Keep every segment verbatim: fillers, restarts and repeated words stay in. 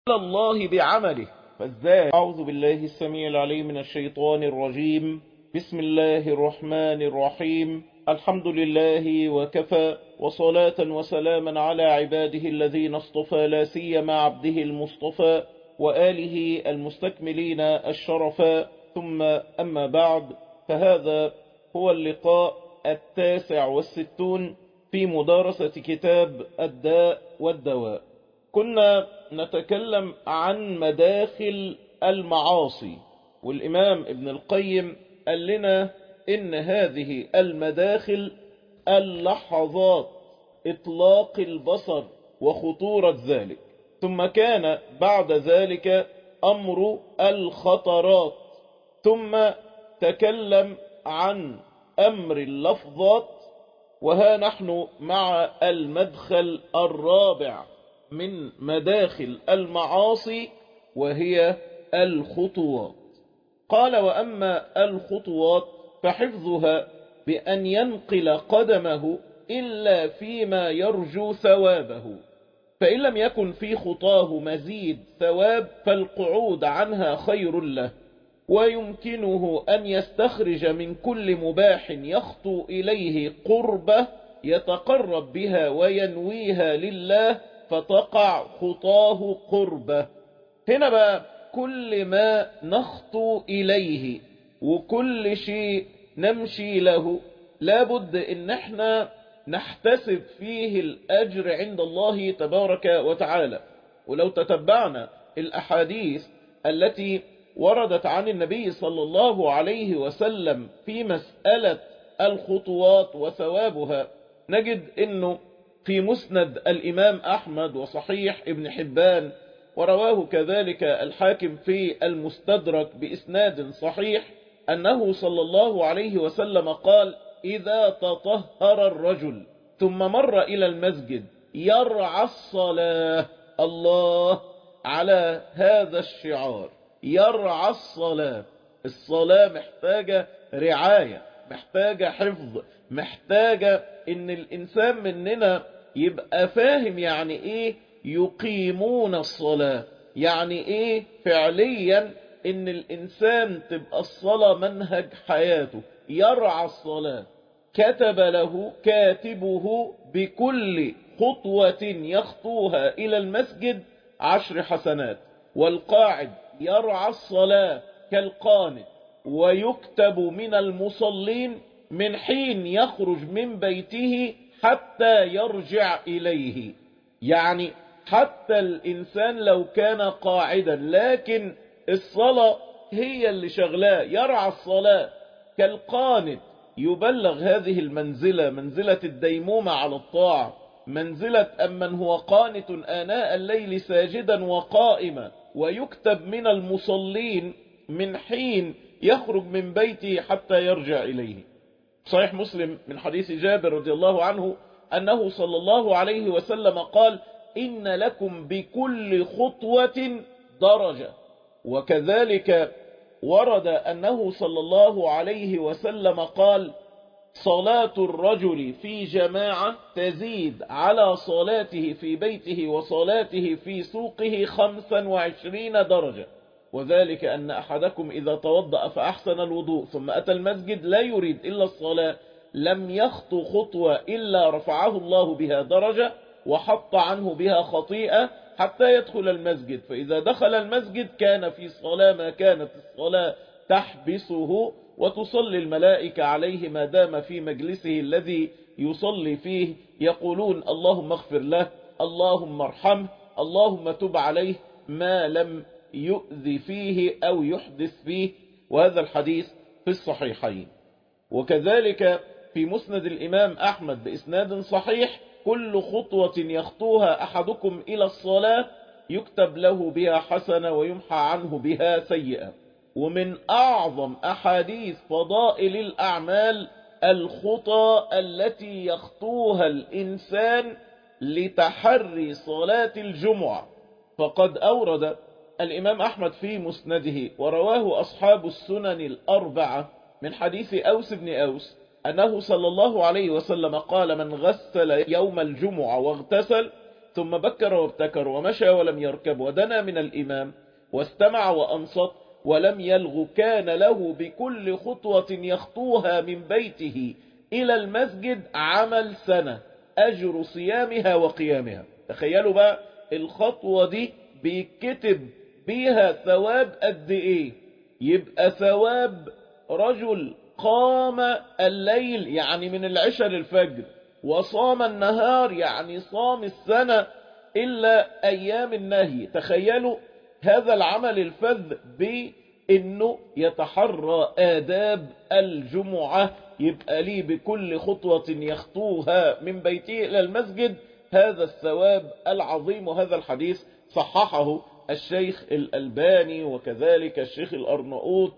الله بعمله. فازاي؟ أعوذ بالله السميع العليم من الشيطان الرجيم. بسم الله الرحمن الرحيم. الحمد لله وكفى، وصلاة وسلاما على عباده الذين اصطفى، لا سيما عبده المصطفى وآله المستكملين الشرفا، ثم أما بعد، فهذا هو اللقاء التاسع والستون في مدارسة كتاب الداء والدواء. كنا نتكلم عن مداخل المعاصي، والإمام ابن القيم قال لنا إن هذه المداخل اللحظات إطلاق البصر وخطورة ذلك، ثم كان بعد ذلك أمر الخطرات، ثم تكلم عن أمر اللفظات، وها نحن مع المدخل الرابع من مداخل المعاصي، وهي الخطوات. قال: وأما الخطوات فحفظها بأن ينقل قدمه إلا فيما يرجو ثوابه، فإن لم يكن في خطاه مزيد ثواب فالقعود عنها خير له، ويمكنه أن يستخرج من كل مباح يخطو إليه قربة يتقرب بها وينويها لله، فتقع خطاه قربة. هنا بقى كل ما نخطو إليه وكل شيء نمشي له لابد إن احنا نحتسب فيه الأجر عند الله تبارك وتعالى. ولو تتبعنا الأحاديث التي وردت عن النبي صلى الله عليه وسلم في مسألة الخطوات وثوابها، نجد إنه في مسند الإمام أحمد وصحيح ابن حبان، ورواه كذلك الحاكم في المستدرك بإسناد صحيح، أنه صلى الله عليه وسلم قال: إذا تطهر الرجل ثم مر إلى المسجد يرعى الصلاة. الله على هذا الشعار، يرعى الصلاة. الصلاة محتاجة رعاية، محتاجة حفظ، محتاجة ان الانسان مننا يبقى فاهم يعني ايه يقيمون الصلاة، يعني ايه فعليا ان الانسان تبقى الصلاة منهج حياته. يرعى الصلاة، كتب له كاتبه بكل خطوة يخطوها الى المسجد عشر حسنات، والقاعد يرعى الصلاة كالقانت، ويكتب من المصلين من حين يخرج من بيته حتى يرجع إليه. يعني حتى الإنسان لو كان قاعدا لكن الصلاة هي اللي شغلاه، يرعى الصلاة كالقانت، يبلغ هذه المنزلة، منزلة الديمومة على الطاعة، منزلة أمن هو قانت آناء الليل ساجدا وقائما، ويكتب من المصلين من حين يخرج من بيته حتى يرجع إليه. صحيح مسلم من حديث جابر رضي الله عنه أنه صلى الله عليه وسلم قال: إن لكم بكل خطوة درجة. وكذلك ورد أنه صلى الله عليه وسلم قال: صلاة الرجل في جماعة تزيد على صلاته في بيته وصلاته في سوقه خمسا وعشرين درجة، وذلك أن أحدكم إذا توضأ فأحسن الوضوء ثم أتى المسجد لا يريد إلا الصلاة لم يخطو خطوة إلا رفعه الله بها درجة وحط عنه بها خطيئة حتى يدخل المسجد، فإذا دخل المسجد كان في صلاة ما كانت الصلاة تحبسه، وتصلي الملائكة عليه ما دام في مجلسه الذي يصلي فيه، يقولون: اللهم اغفر له، اللهم ارحمه، اللهم تب عليه، ما لم يؤذي فيه أو يحدث فيه. وهذا الحديث في الصحيحين. وكذلك في مسند الإمام أحمد بإسناد صحيح: كل خطوة يخطوها أحدكم إلى الصلاة يكتب له بها حسنة ويمحى عنه بها سيئة. ومن أعظم أحاديث فضائل الأعمال الخطى التي يخطوها الإنسان لتحري صلاة الجمعة، فقد أورد الإمام أحمد في مسنده ورواه أصحاب السنن الأربعة من حديث أوس بن أوس أنه صلى الله عليه وسلم قال: من غسل يوم الجمعة واغتسل ثم بكر وابتكر ومشى ولم يركب ودنا من الإمام واستمع وأنصت ولم يلغ كان له بكل خطوة يخطوها من بيته إلى المسجد عمل سنة أجر صيامها وقيامها. تخيلوا بقى الخطوة دي بيكتب بيها ثواب قد إيه؟ يبقى ثواب رجل قام الليل يعني من العشاء للفجر، وصام النهار يعني صام السنة إلا أيام النهي. تخيلوا هذا العمل الفذ بأنه يتحرى آداب الجمعة، يبقى لي بكل خطوة يخطوها من بيته إلى المسجد هذا الثواب العظيم. وهذا الحديث صححه الشيخ الألباني وكذلك الشيخ الأرنؤوط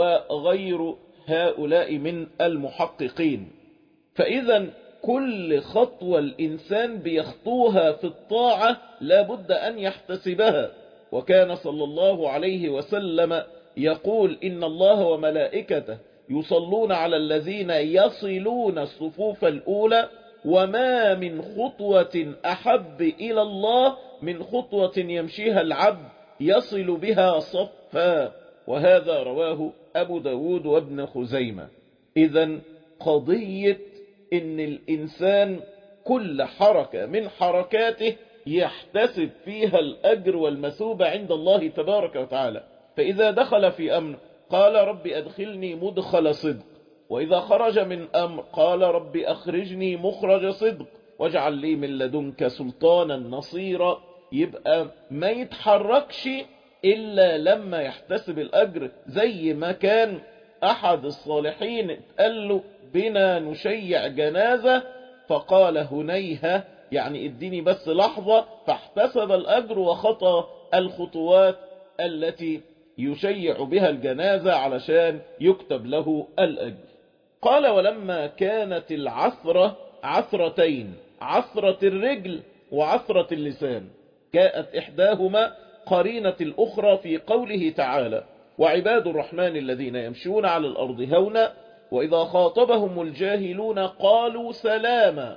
وغير هؤلاء من المحققين. فإذا كل خطوة الإنسان بيخطوها في الطاعة لابد أن يحتسبها. وكان صلى الله عليه وسلم يقول إن الله وملائكته يصلون على الذين يصلون الصفوف الأولى وما من خطوة أحب إلى الله من خطوة يمشيها العبد يصل بها صفا. وهذا رواه أبو داود وابن خزيمة. إذن قضية إن الإنسان كل حركة من حركاته يحتسب فيها الأجر والمثوبة عند الله تبارك وتعالى. فإذا دخل في أمر قال رب أدخلني مدخل صدق، وإذا خرج من أمر قال رب أخرجني مخرج صدق واجعل لي من لدنك سلطانا نصيرا. يبقى ما يتحركش إلا لما يحتسب الأجر، زي ما كان أحد الصالحين قال له بنا نشيع جنازة فقال هنيها يعني اديني بس لحظة، فاحتسب الأجر وخطى الخطوات التي يشيع بها الجنازة علشان يكتب له الأجر. قال ولما كانت العثرة عثرتين، عثرة الرجل وعثرة اللسان، جاءت إحداهما قرينة الأخرى في قوله تعالى وعباد الرحمن الذين يمشون على الأرض هونا وإذا خاطبهم الجاهلون قالوا سلاما.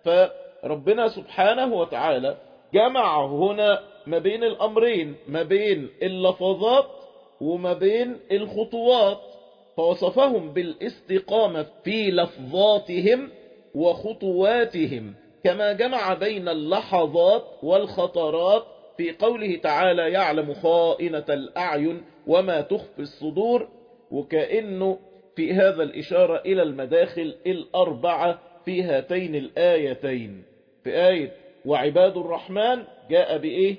فربنا سبحانه وتعالى جمع هنا ما بين الأمرين، ما بين اللفظات وما بين الخطوات، فوصفهم بالاستقامة في لفظاتهم وخطواتهم، كما جمع بين اللحظات والخطرات في قوله تعالى يعلم خائنة الأعين وما تخفي الصدور. وكأنه في هذا الإشارة إلى المداخل الأربعة في هاتين الآيتين. في آية وعباد الرحمن جاء بإيه؟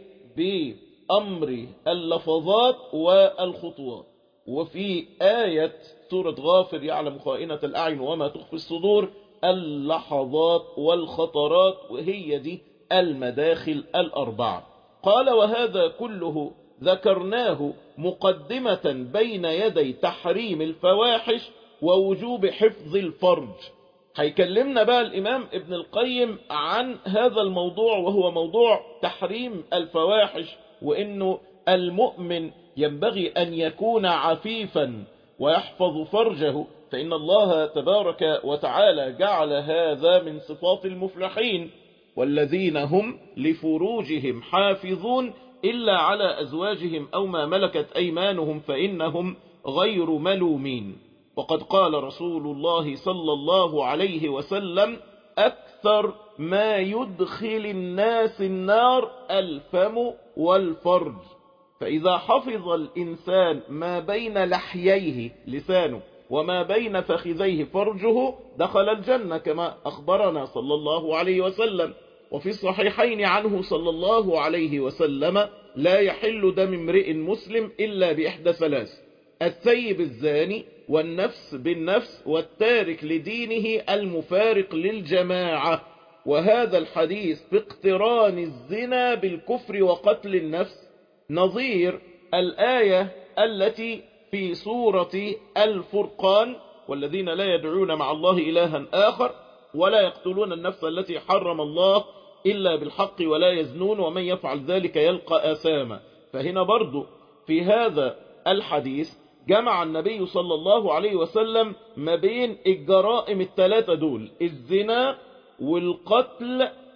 بأمر اللفظات والخطوات. وفي آية سورة غافر يعلم خائنة الأعين وما تخفي الصدور اللحظات والخطرات، وهي دي المداخل الأربعة. قال وهذا كله ذكرناه مقدمة بين يدي تحريم الفواحش ووجوب حفظ الفرج. هيكلمنا بقى الإمام ابن القيم عن هذا الموضوع، وهو موضوع تحريم الفواحش، وإنه المؤمن ينبغي أن يكون عفيفا ويحفظ فرجه، فإن الله تبارك وتعالى جعل هذا من صفات المفلحين والذين هم لفروجهم حافظون إلا على أزواجهم أو ما ملكت أيمانهم فإنهم غير ملومين. وقد قال رسول الله صلى الله عليه وسلم أكثر ما يدخل الناس النار الفم والفرج، فإذا حفظ الإنسان ما بين لحييه لسانه وما بين فخذيه فرجه دخل الجنة كما أخبرنا صلى الله عليه وسلم. وفي الصحيحين عنه صلى الله عليه وسلم لا يحل دم امرئ مسلم إلا بإحدى ثلاث: الثيب الزاني والنفس بالنفس والتارك لدينه المفارق للجماعة. وهذا الحديث باقتران الزنا بالكفر وقتل النفس نظير الآية التي في سورة الفرقان والذين لا يدعون مع الله إلها آخر ولا يقتلون النفس التي حرم الله إلا بالحق ولا يزنون ومن يفعل ذلك يلقى آثاما. فهنا برضو في هذا الحديث جمع النبي صلى الله عليه وسلم ما بين الجرائم الثلاثة دول: الزنا والقتل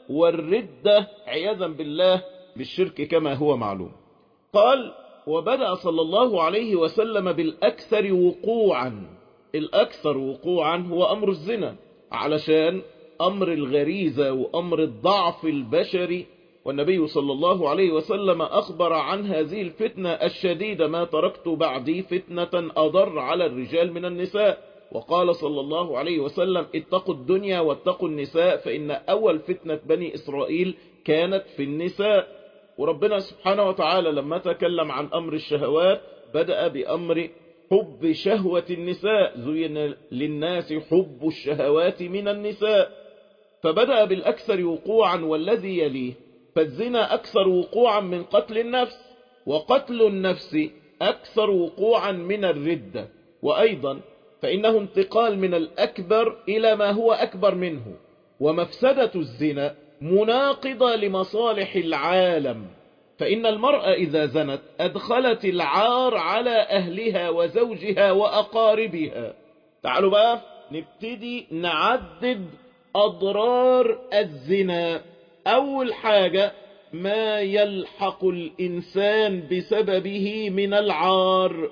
والردة عياذا بالله بالشرك كما هو معلوم. قال: وبدأ صلى الله عليه وسلم بالأكثر وقوعا. الأكثر وقوعا هو أمر الزنا، علشان أمر الغريزة وأمر الضعف البشري، والنبي صلى الله عليه وسلم أخبر عن هذه الفتنة الشديدة: ما تركت بعدي فتنة أضر على الرجال من النساء. وقال صلى الله عليه وسلم: اتقوا الدنيا واتقوا النساء، فإن أول فتنة بني إسرائيل كانت في النساء. وربنا سبحانه وتعالى لما تكلم عن أمر الشهوات بدأ بأمر حب شهوة النساء: زين للناس حب الشهوات من النساء. فبدأ بالأكثر وقوعا والذي يليه، فالزنا أكثر وقوعا من قتل النفس، وقتل النفس أكثر وقوعا من الردة. وأيضا فإنه انتقال من الأكبر إلى ما هو أكبر منه. ومفسدة الزنا مناقضة لمصالح العالم، فإن المرأة إذا زنت أدخلت العار على أهلها وزوجها وأقاربها. تعالوا بقى نبتدي نعدد أضرار الزنا. أول حاجة ما يلحق الإنسان بسببه من العار،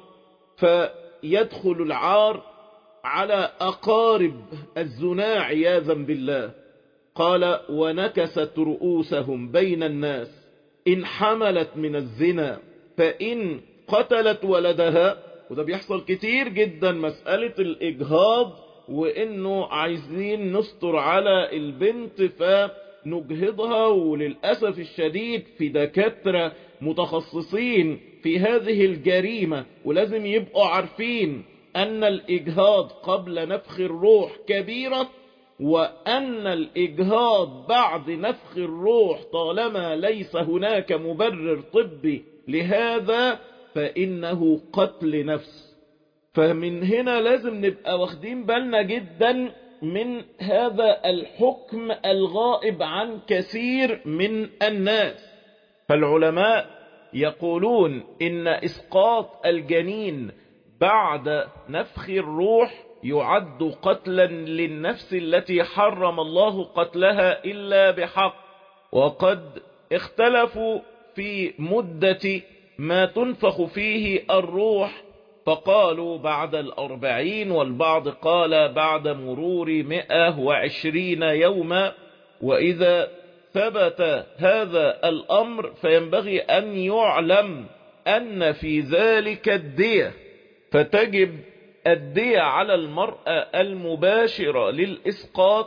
فيدخل العار على أقارب الزنا عياذا بالله. قال: ونكست رؤوسهم بين الناس إن حملت من الزنا فإن قتلت ولدها. وده بيحصل كتير جدا، مسألة الإجهاض، وإنه عايزين نستر على البنت فنجهضها. وللأسف الشديد في دكاترة متخصصين في هذه الجريمة، ولازم يبقوا عارفين أن الإجهاض قبل نفخ الروح كبيرة، وأن الإجهاض بعد نفخ الروح طالما ليس هناك مبرر طبي لهذا فإنه قتل نفس. فمن هنا لازم نبقى واخدين بالنا جدا من هذا الحكم الغائب عن كثير من الناس. فالعلماء يقولون إن إسقاط الجنين بعد نفخ الروح يعد قتلا للنفس التي حرم الله قتلها إلا بحق. وقد اختلفوا في مدة ما تنفخ فيه الروح، فقالوا بعد الأربعين، والبعض قال بعد مرور مئة وعشرين يوما. وإذا ثبت هذا الأمر فينبغي أن يعلم أن في ذلك الدية، فتجب الدية على المرأة المباشرة للإسقاط.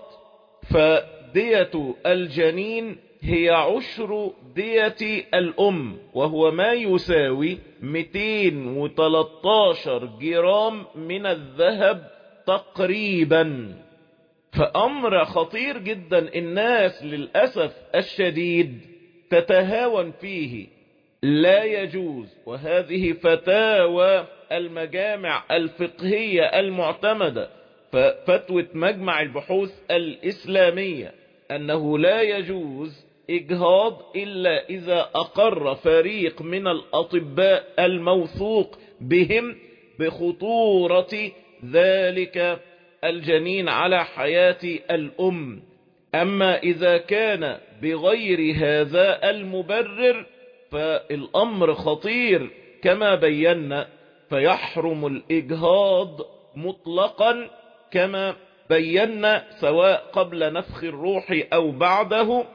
فدية الجنين هي عشر دية الأم، وهو ما يساوي مئتين وثلاثة عشر جرام من الذهب تقريبا. فأمر خطير جدا، الناس للأسف الشديد تتهاون فيه. لا يجوز، وهذه فتاوى المجامع الفقهية المعتمدة، ففتوى مجمع البحوث الإسلامية، أنه لا يجوز إجهاض إلا إذا أقر فريق من الأطباء الموثوق بهم بخطورة ذلك الجنين على حياة الأم. أما إذا كان بغير هذا المبرر فالأمر خطير كما بينا، فيحرم الإجهاض مطلقا كما بينا، سواء قبل نفخ الروح أو بعده.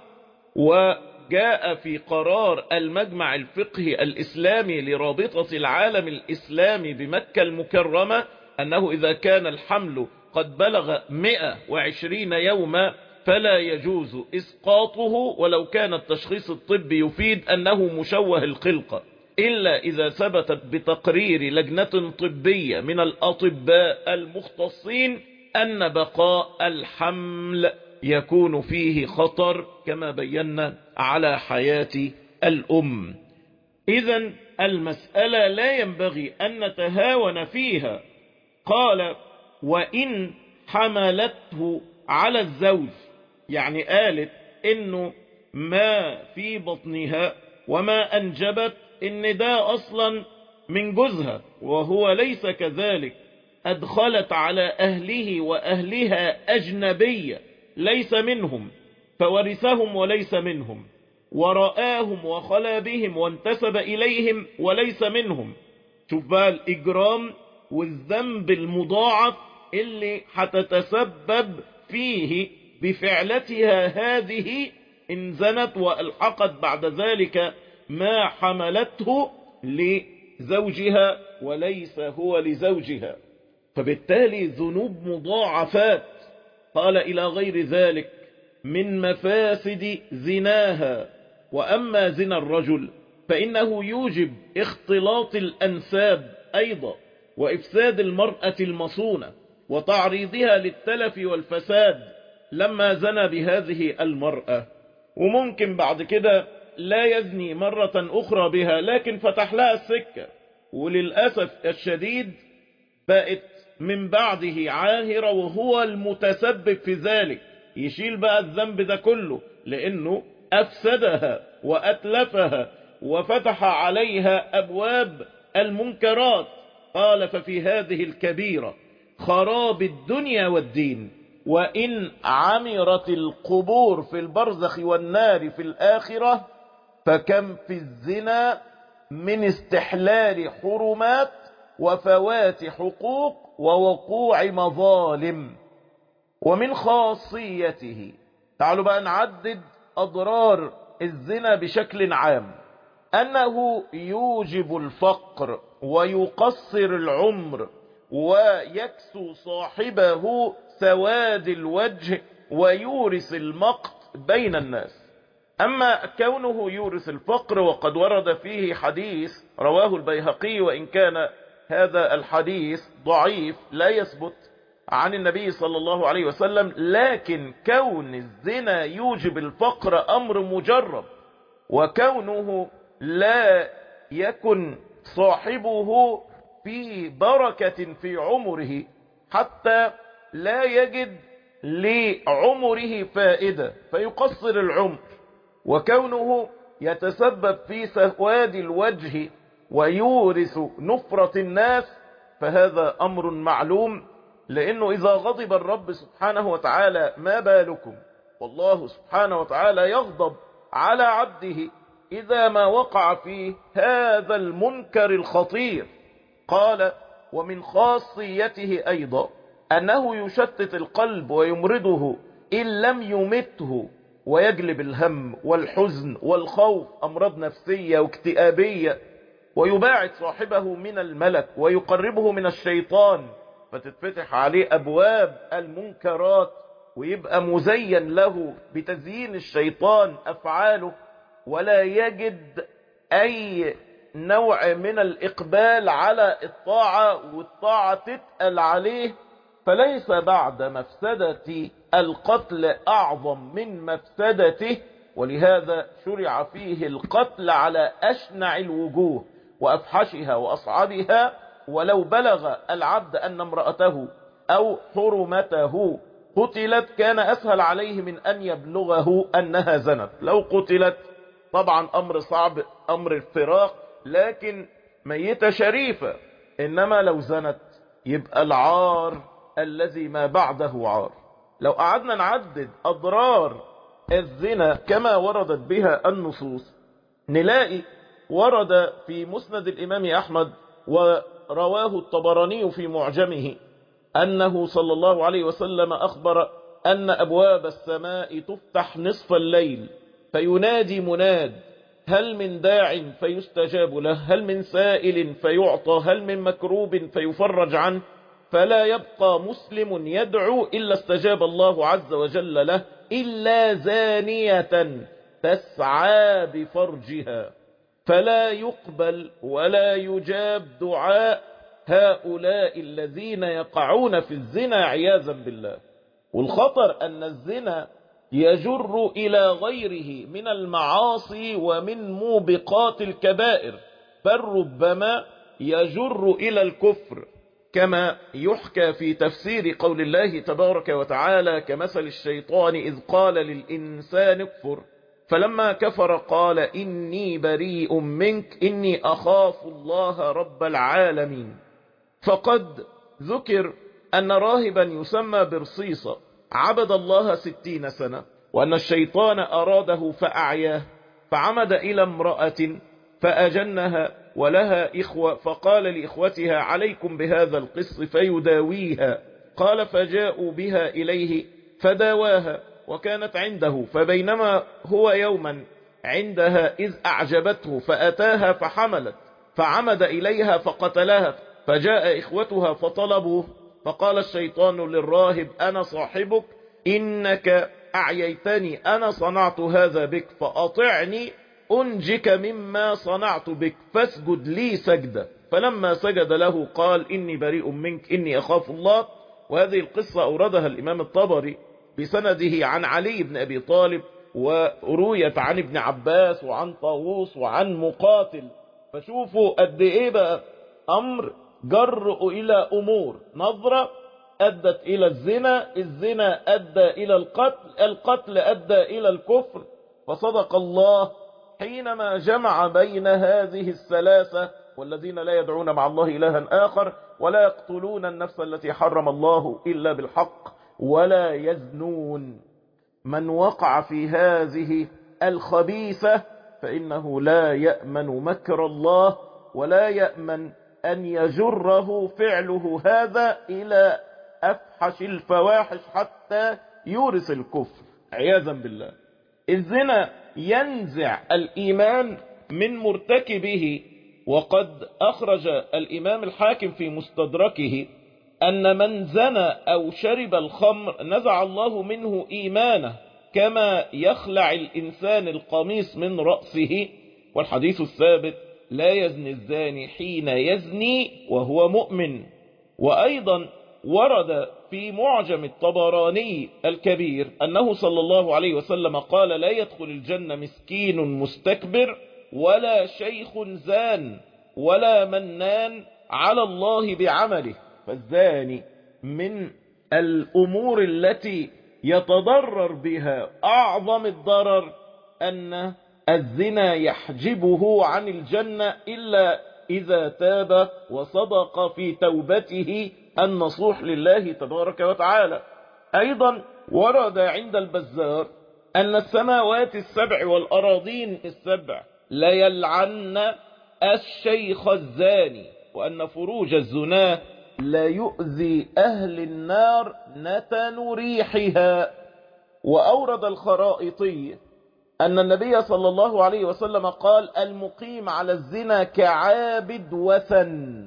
وجاء في قرار المجمع الفقهي الإسلامي لرابطة العالم الإسلامي بمكة المكرمة أنه إذا كان الحمل قد بلغ مئة وعشرين يوما فلا يجوز إسقاطه، ولو كان التشخيص الطبي يفيد أنه مشوه الخلقة، إلا إذا ثبتت بتقرير لجنة طبية من الأطباء المختصين أن بقاء الحمل يكون فيه خطر كما بينا على حياة الأم. إذن المسألة لا ينبغي أن نتهاون فيها. قال: وإن حملته على الزوج، يعني قالت إنه ما في بطنها وما أنجبت إن ده أصلا من جوزها وهو ليس كذلك، أدخلت على أهله وأهلها أجنبية ليس منهم، فورثهم وليس منهم، ورآهم وخلا بهم وانتسب إليهم وليس منهم. شوف بقى الإجرام والذنب المضاعف اللي هتتسبب فيه بفعلتها هذه إن زنت وألحقت بعد ذلك ما حملته لزوجها وليس هو لزوجها. فبالتالي ذنوب مضاعفات. قال إلى غير ذلك من مفاسد زناها. وأما زنا الرجل فإنه يوجب اختلاط الأنساب أيضا، وإفساد المرأة المصونة، وتعريضها للتلف والفساد لما زنى بهذه المرأة. وممكن بعد كده لا يزني مرة أخرى بها، لكن فتح لها السكة، وللأسف الشديد بقت من بعده عاهرة وهو المتسبب في ذلك، يشيل بقى الذنب ده كله لأنه أفسدها وأتلفها وفتح عليها أبواب المنكرات. قال ففي هذه الكبيرة خراب الدنيا والدين، وإن عمرت القبور في البرزخ والنار في الآخرة، فكم في الزنا من استحلال حرمات وفوات حقوق ووقوع مظالم. ومن خاصيته، تعالوا بقى نعدد أضرار الزنا بشكل عام، أنه يوجب الفقر ويقصر العمر ويكسو صاحبه سواد الوجه ويورث المقت بين الناس. أما كونه يورث الفقر وقد ورد فيه حديث رواه البيهقي، وإن كان هذا الحديث ضعيف لا يثبت عن النبي صلى الله عليه وسلم، لكن كون الزنا يوجب الفقر أمر مجرب، وكونه لا يكن صاحبه في بركة في عمره حتى لا يجد لعمره فائدة فيقصر العمر، وكونه يتسبب في سواد الوجه ويورث نفرة الناس، فهذا أمر معلوم. لأنه إذا غضب الرب سبحانه وتعالى ما بالكم، والله سبحانه وتعالى يغضب على عبده إذا ما وقع فيه هذا المنكر الخطير. قال ومن خاصيته أيضا أنه يشتت القلب ويمرضه إن لم يمته، ويجلب الهم والحزن والخوف، أمراض نفسية واكتئابية، ويباعد صاحبه من الملك ويقربه من الشيطان، فتتفتح عليه أبواب المنكرات ويبقى مزين له بتزيين الشيطان أفعاله، ولا يجد أي نوع من الإقبال على الطاعة، والطاعة تتقل عليه. فليس بعد مفسدة القتل أعظم من مفسدته، ولهذا شرع فيه القتل على أشنع الوجوه وأفحشها وأصعبها. ولو بلغ العبد أن امرأته أو حرمته قتلت كان أسهل عليه من أن يبلغه أنها زنت. لو قتلت طبعا أمر صعب، أمر الفراق، لكن ميتة شريفة. إنما لو زنت يبقى العار الذي ما بعده عار. لو قعدنا نعدد أضرار الزنا كما وردت بها النصوص، نلاقي ورد في مسند الإمام أحمد ورواه الطبراني في معجمه أنه صلى الله عليه وسلم أخبر أن أبواب السماء تفتح نصف الليل فينادي مناد هل من داع فيستجاب له، هل من سائل فيعطى، هل من مكروب فيفرج عنه، فلا يبقى مسلم يدعو إلا استجاب الله عز وجل له إلا زانية تسعى بفرجها، فلا يقبل ولا يجاب دعاء هؤلاء الذين يقعون في الزنا عياذا بالله. والخطر أن الزنا يجر إلى غيره من المعاصي ومن موبقات الكبائر، بل ربما يجر إلى الكفر، كما يحكى في تفسير قول الله تبارك وتعالى كمثل الشيطان إذ قال للإنسان اكفر فلما كفر قال إني بريء منك إني أخاف الله رب العالمين. فقد ذكر أن راهبا يسمى برصيصة عبد الله ستين سنة، وأن الشيطان أراده فأعياه، فعمد إلى امرأة فأجنها ولها إخوة، فقال لإخوتها عليكم بهذا القص فيداويها. قال فجاءوا بها إليه فداواها وكانت عنده، فبينما هو يوما عندها إذ أعجبته فأتاها فحملت، فعمد إليها فقتلها، فجاء إخوتها فطلبوه، فقال الشيطان للراهب أنا صاحبك، إنك أعييتني، أنا صنعت هذا بك، فأطعني أنجك مما صنعت بك، فاسجد لي سجدة. فلما سجد له قال إني بريء منك إني أخاف الله. وهذه القصة أوردها الإمام الطبري بسنده عن علي بن أبي طالب، ورويت عن ابن عباس وعن طاووس وعن مقاتل. فشوفوا قد إيه بقى أمر جر إلى أمور، نظرة أدت إلى الزنا، الزنا أدى إلى القتل، القتل أدى إلى الكفر. فصدق الله حينما جمع بين هذه الثلاثة: والذين لا يدعون مع الله إلها آخر، ولا يقتلون النفس التي حرم الله إلا بالحق، ولا يزنون. من وقع في هذه الخبيثة فإنه لا يأمن مكر الله، ولا يأمن أن يجره فعله هذا إلى أفحش الفواحش حتى يورث الكفر عياذا بالله. الزنا ينزع الإيمان من مرتكبه. وقد أخرج الإمام الحاكم في مستدركه أن من زنى أو شرب الخمر نزع الله منه إيمانه، كما يخلع الإنسان القميص من رأسه. والحديث الثابت: لا يزني الزاني حين يزني وهو مؤمن. وأيضا ورد في معجم الطبراني الكبير أنه صلى الله عليه وسلم قال: لا يدخل الجنة مسكين مستكبر، ولا شيخ زان، ولا منان على الله بعمله. فالزاني من الأمور التي يتضرر بها أعظم الضرر أن الزنا يحجبه عن الجنة إلا إذا تاب وصدق في توبته النصوح لله تبارك وتعالى. أيضا ورد عند البزار أن السماوات السبع والأراضين السبع ليلعن الشيخ الزاني، وأن فروج الزنا لا يؤذي أهل النار نتن ريحها. وأورد الخرائطي أن النبي صلى الله عليه وسلم قال: المقيم على الزنا كعابد وثن.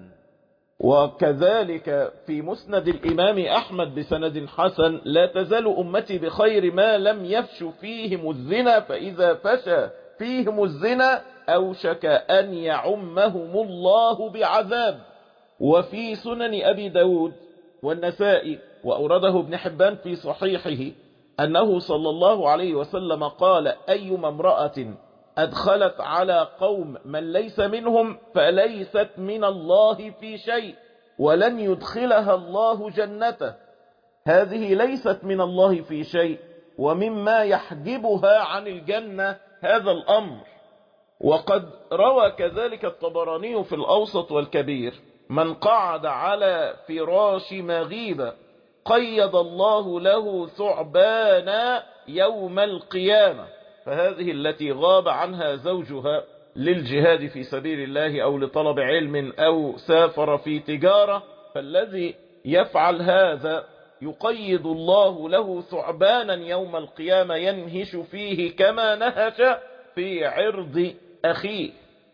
وكذلك في مسند الإمام أحمد بسند حسن: لا تزال أمتي بخير ما لم يفش فيهم الزنا، فإذا فشى فيهم الزنا أوشك أن يعمهم الله بعذاب. وفي سنن أبي داود والنسائي وأورده ابن حبان في صحيحه أنه صلى الله عليه وسلم قال: أيما امرأة أدخلت على قوم من ليس منهم فليست من الله في شيء، ولن يدخلها الله جنته. هذه ليست من الله في شيء، ومما يحجبها عن الجنة هذا الأمر. وقد روى كذلك الطبراني في الأوسط والكبير: من قعد على فراش مغيبة قيد الله له ثعبانا يوم القيامة. فهذه التي غاب عنها زوجها للجهاد في سبيل الله أو لطلب علم أو سافر في تجارة، فالذي يفعل هذا يقيد الله له ثعبانا يوم القيامة ينهش فيه كما نهش في عرض أخيه.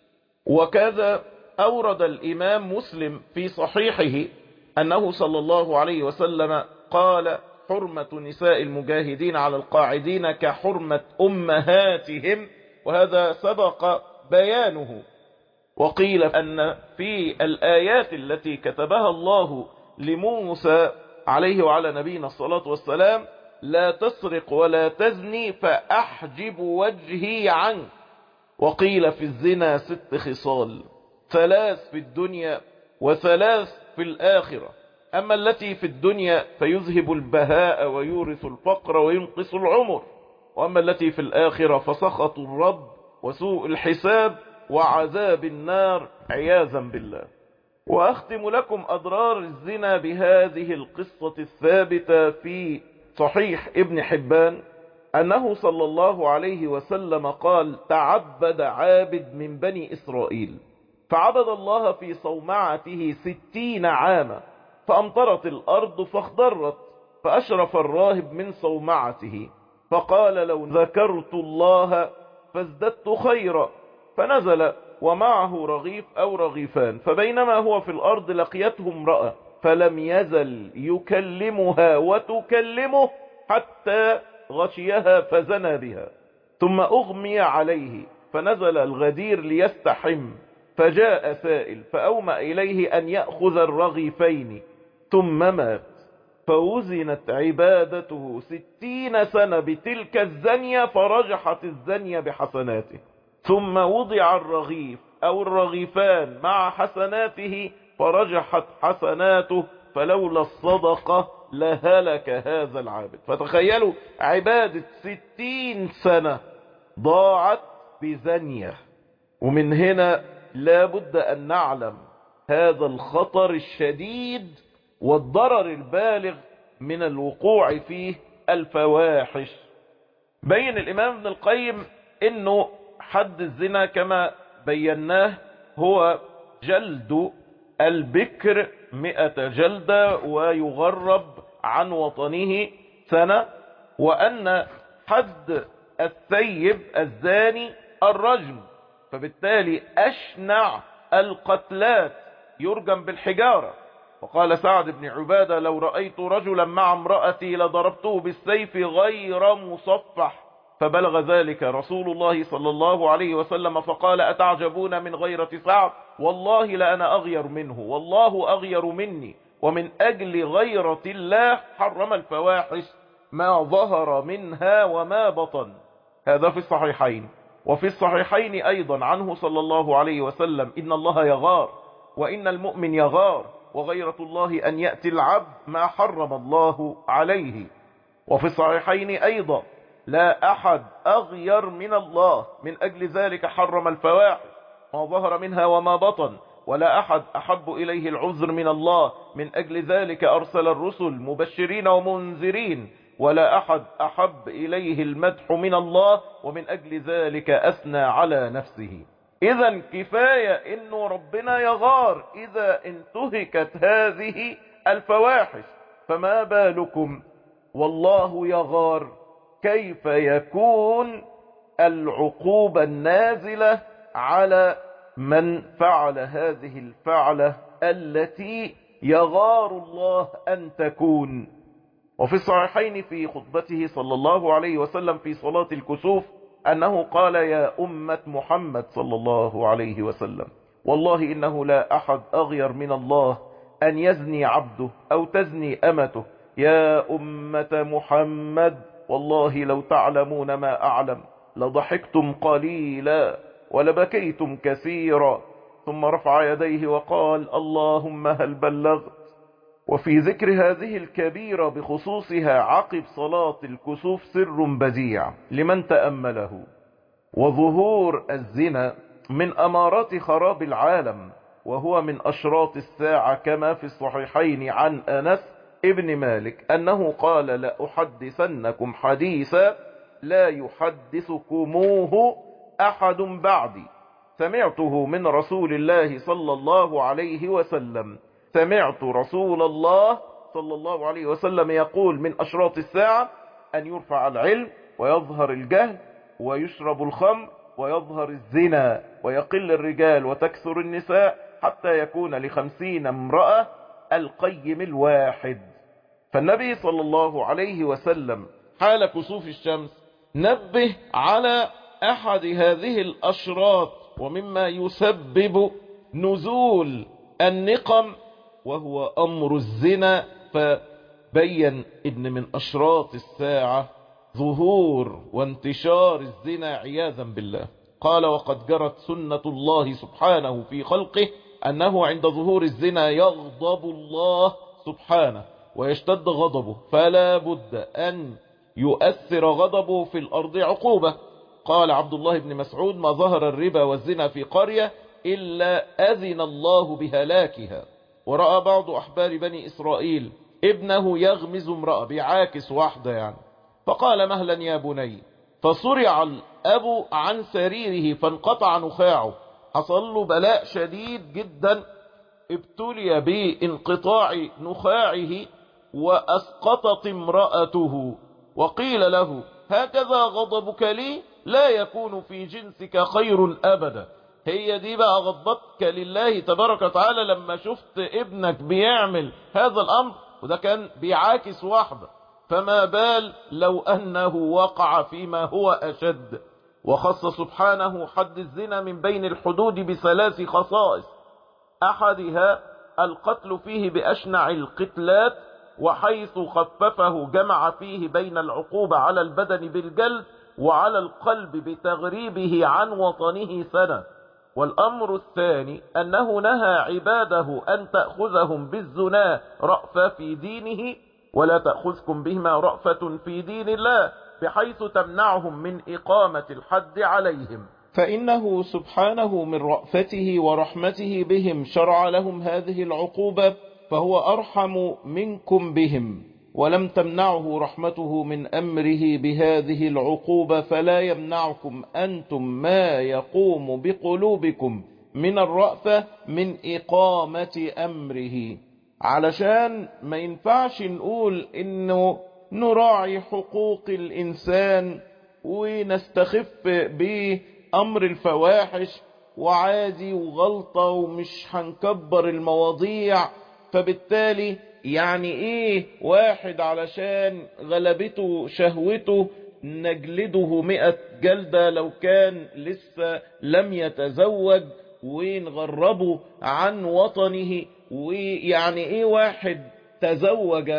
وكذا أورد الإمام مسلم في صحيحه أنه صلى الله عليه وسلم قال: حرمة نساء المجاهدين على القاعدين كحرمة أمهاتهم، وهذا سبق بيانه. وقيل أن في الآيات التي كتبها الله لموسى عليه وعلى نبينا الصلاة والسلام: لا تسرق ولا تزني فأحجب وجهي عنك. وقيل في الزنا ست خصال: ثلاث في الدنيا وثلاث في الآخرة. أما التي في الدنيا فيذهب البهاء ويورث الفقر وينقص العمر، وأما التي في الآخرة فسخط الرب وسوء الحساب وعذاب النار عياذا بالله. وأختم لكم أضرار الزنا بهذه القصة الثابتة في صحيح ابن حبان أنه صلى الله عليه وسلم قال: تعبد عابد من بني إسرائيل فعبد الله في صومعته ستين عاما، فأمطرت الأرض فاخضرت، فأشرف الراهب من صومعته فقال: لو ذكرت الله فازددت خيرا، فنزل ومعه رغيف أو رغيفان، فبينما هو في الأرض لقيته امرأة فلم يزل يكلمها وتكلمه حتى غشيها فزنى بها، ثم أغمي عليه فنزل الغدير ليستحم، فجاء سائل فأومأ إليه أن يأخذ الرغيفين ثم مات، فوزنت عبادته ستين سنة بتلك الزنية فرجحت الزنية بحسناته، ثم وضع الرغيف أو الرغيفان مع حسناته فرجحت حسناته، فلولا الصدقة لهلك هذا العابد. فتخيلوا عبادة ستين سنة ضاعت بزنية. ومن هنا لابد أن نعلم هذا الخطر الشديد والضرر البالغ من الوقوع فيه الفواحش. بين الإمام ابن القيم إنه حد الزنا كما بيناه هو جلد البكر مئة جلدة ويغرب عن وطنه سنة، وأن حد الثيب الزاني الرجم، فبالتالي أشنع القتلات يرجم بالحجارة. وقال سعد بن عبادة: لو رأيت رجلا مع امرأتي لضربته بالسيف غير مصفح، فبلغ ذلك رسول الله صلى الله عليه وسلم فقال: أتعجبون من غيرة سعد؟ والله لأنا أغير منه، والله أغير مني، ومن أجل غيرة الله حرم الفواحش ما ظهر منها وما بطن. هذا في الصحيحين. وفي الصحيحين أيضا عنه صلى الله عليه وسلم: إن الله يغار وإن المؤمن يغار، وغيرة الله أن يأتي العبد ما حرم الله عليه. وفي الصحيحين أيضا: لا أحد أغير من الله، من أجل ذلك حرم الفواحش ما ظهر منها وما بطن، ولا أحد أحب إليه العذر من الله، من أجل ذلك أرسل الرسل مبشرين ومنذرين، ولا أحد أحب إليه المدح من الله، ومن أجل ذلك أثنى على نفسه. إذا كفاية إنه ربنا يغار إذا انتهكت هذه الفواحش، فما بالكم والله يغار؟ كيف يكون العقوبة النازلة على من فعل هذه الفعلة التي يغار الله أن تكون؟ وفي الصحيحين في خطبته صلى الله عليه وسلم في صلاة الكسوف أنه قال: يا أمة محمد صلى الله عليه وسلم، والله إنه لا أحد أغير من الله أن يزني عبده أو تزني أمته. يا أمة محمد، والله لو تعلمون ما أعلم لضحكتم قليلا ولبكيتم كثيرا. ثم رفع يديه وقال: اللهم هل بلغت؟ وفي ذكر هذه الكبيرة بخصوصها عقب صلاة الكسوف سر بديع لمن تأمله. وظهور الزنا من أمارات خراب العالم، وهو من أشراط الساعة، كما في الصحيحين عن أنس ابن مالك أنه قال: لأحدثنكم حديثا لا يحدثكموه أحد بعدي، سمعته من رسول الله صلى الله عليه وسلم. سمعت رسول الله صلى الله عليه وسلم يقول: من أشراط الساعة أن يرفع العلم ويظهر الجهل ويشرب الخمر ويظهر الزنا ويقل الرجال وتكثر النساء، حتى يكون لخمسين امرأة القيم الواحد. فالنبي صلى الله عليه وسلم حال كسوف الشمس نبه على أحد هذه الأشراط ومما يسبب نزول النقم، وهو أمر الزنا. فبين إن من أشراط الساعة ظهور وانتشار الزنا عياذا بالله. قال: وقد جرت سنة الله سبحانه في خلقه أنه عند ظهور الزنا يغضب الله سبحانه ويشتد غضبه، فلا بد أن يؤثر غضبه في الأرض عقوبة. قال عبد الله بن مسعود: ما ظهر الربا والزنا في قرية إلا أذن الله بهلاكها. ورأى بعض أحبار بني إسرائيل ابنه يغمز امرأة، بيعاكس واحدة يعني، فقال مهلا يا بني، فصرع الأب عن سريره فانقطع نخاعه. حصل له بلاء شديد جدا، ابتلي بانقطاع نخاعه وأسقطت امرأته. وقيل له هكذا غضبك لي؟ لا يكون في جنسك خير أبدا. هي دي بقى غضبتك لله تبارك وتعالى لما شفت ابنك بيعمل هذا الأمر؟ وده كان بيعاكس واحدة، فما بال لو أنه وقع فيما هو أشد. وخص سبحانه حد الزنا من بين الحدود بثلاث خصائص، أحدها القتل فيه بأشنع القتلات، وحيث خففه جمع فيه بين العقوبة على البدن بالجلد وعلى القلب بتغريبه عن وطنه سنة. والأمر الثاني أنه نهى عباده أن تأخذهم بالزنا رأفة في دينه، ولا تأخذكم بهما رأفة في دين الله، بحيث تمنعهم من إقامة الحد عليهم، فإنه سبحانه من رأفته ورحمته بهم شرع لهم هذه العقوبة، فهو أرحم منكم بهم، ولم تمنعه رحمته من أمره بهذه العقوبة، فلا يمنعكم أنتم ما يقوم بقلوبكم من الرأفة من إقامة أمره. علشان ما ينفعش نقول إنه نراعي حقوق الإنسان ونستخف بأمر الفواحش وعادي وغلطة ومش هنكبر المواضيع. فبالتالي يعني ايه واحد علشان غلبته شهوته نجلده مئة جلدة لو كان لسه لم يتزوج، ونغربه عن وطنه؟ ويعني ايه واحد تزوج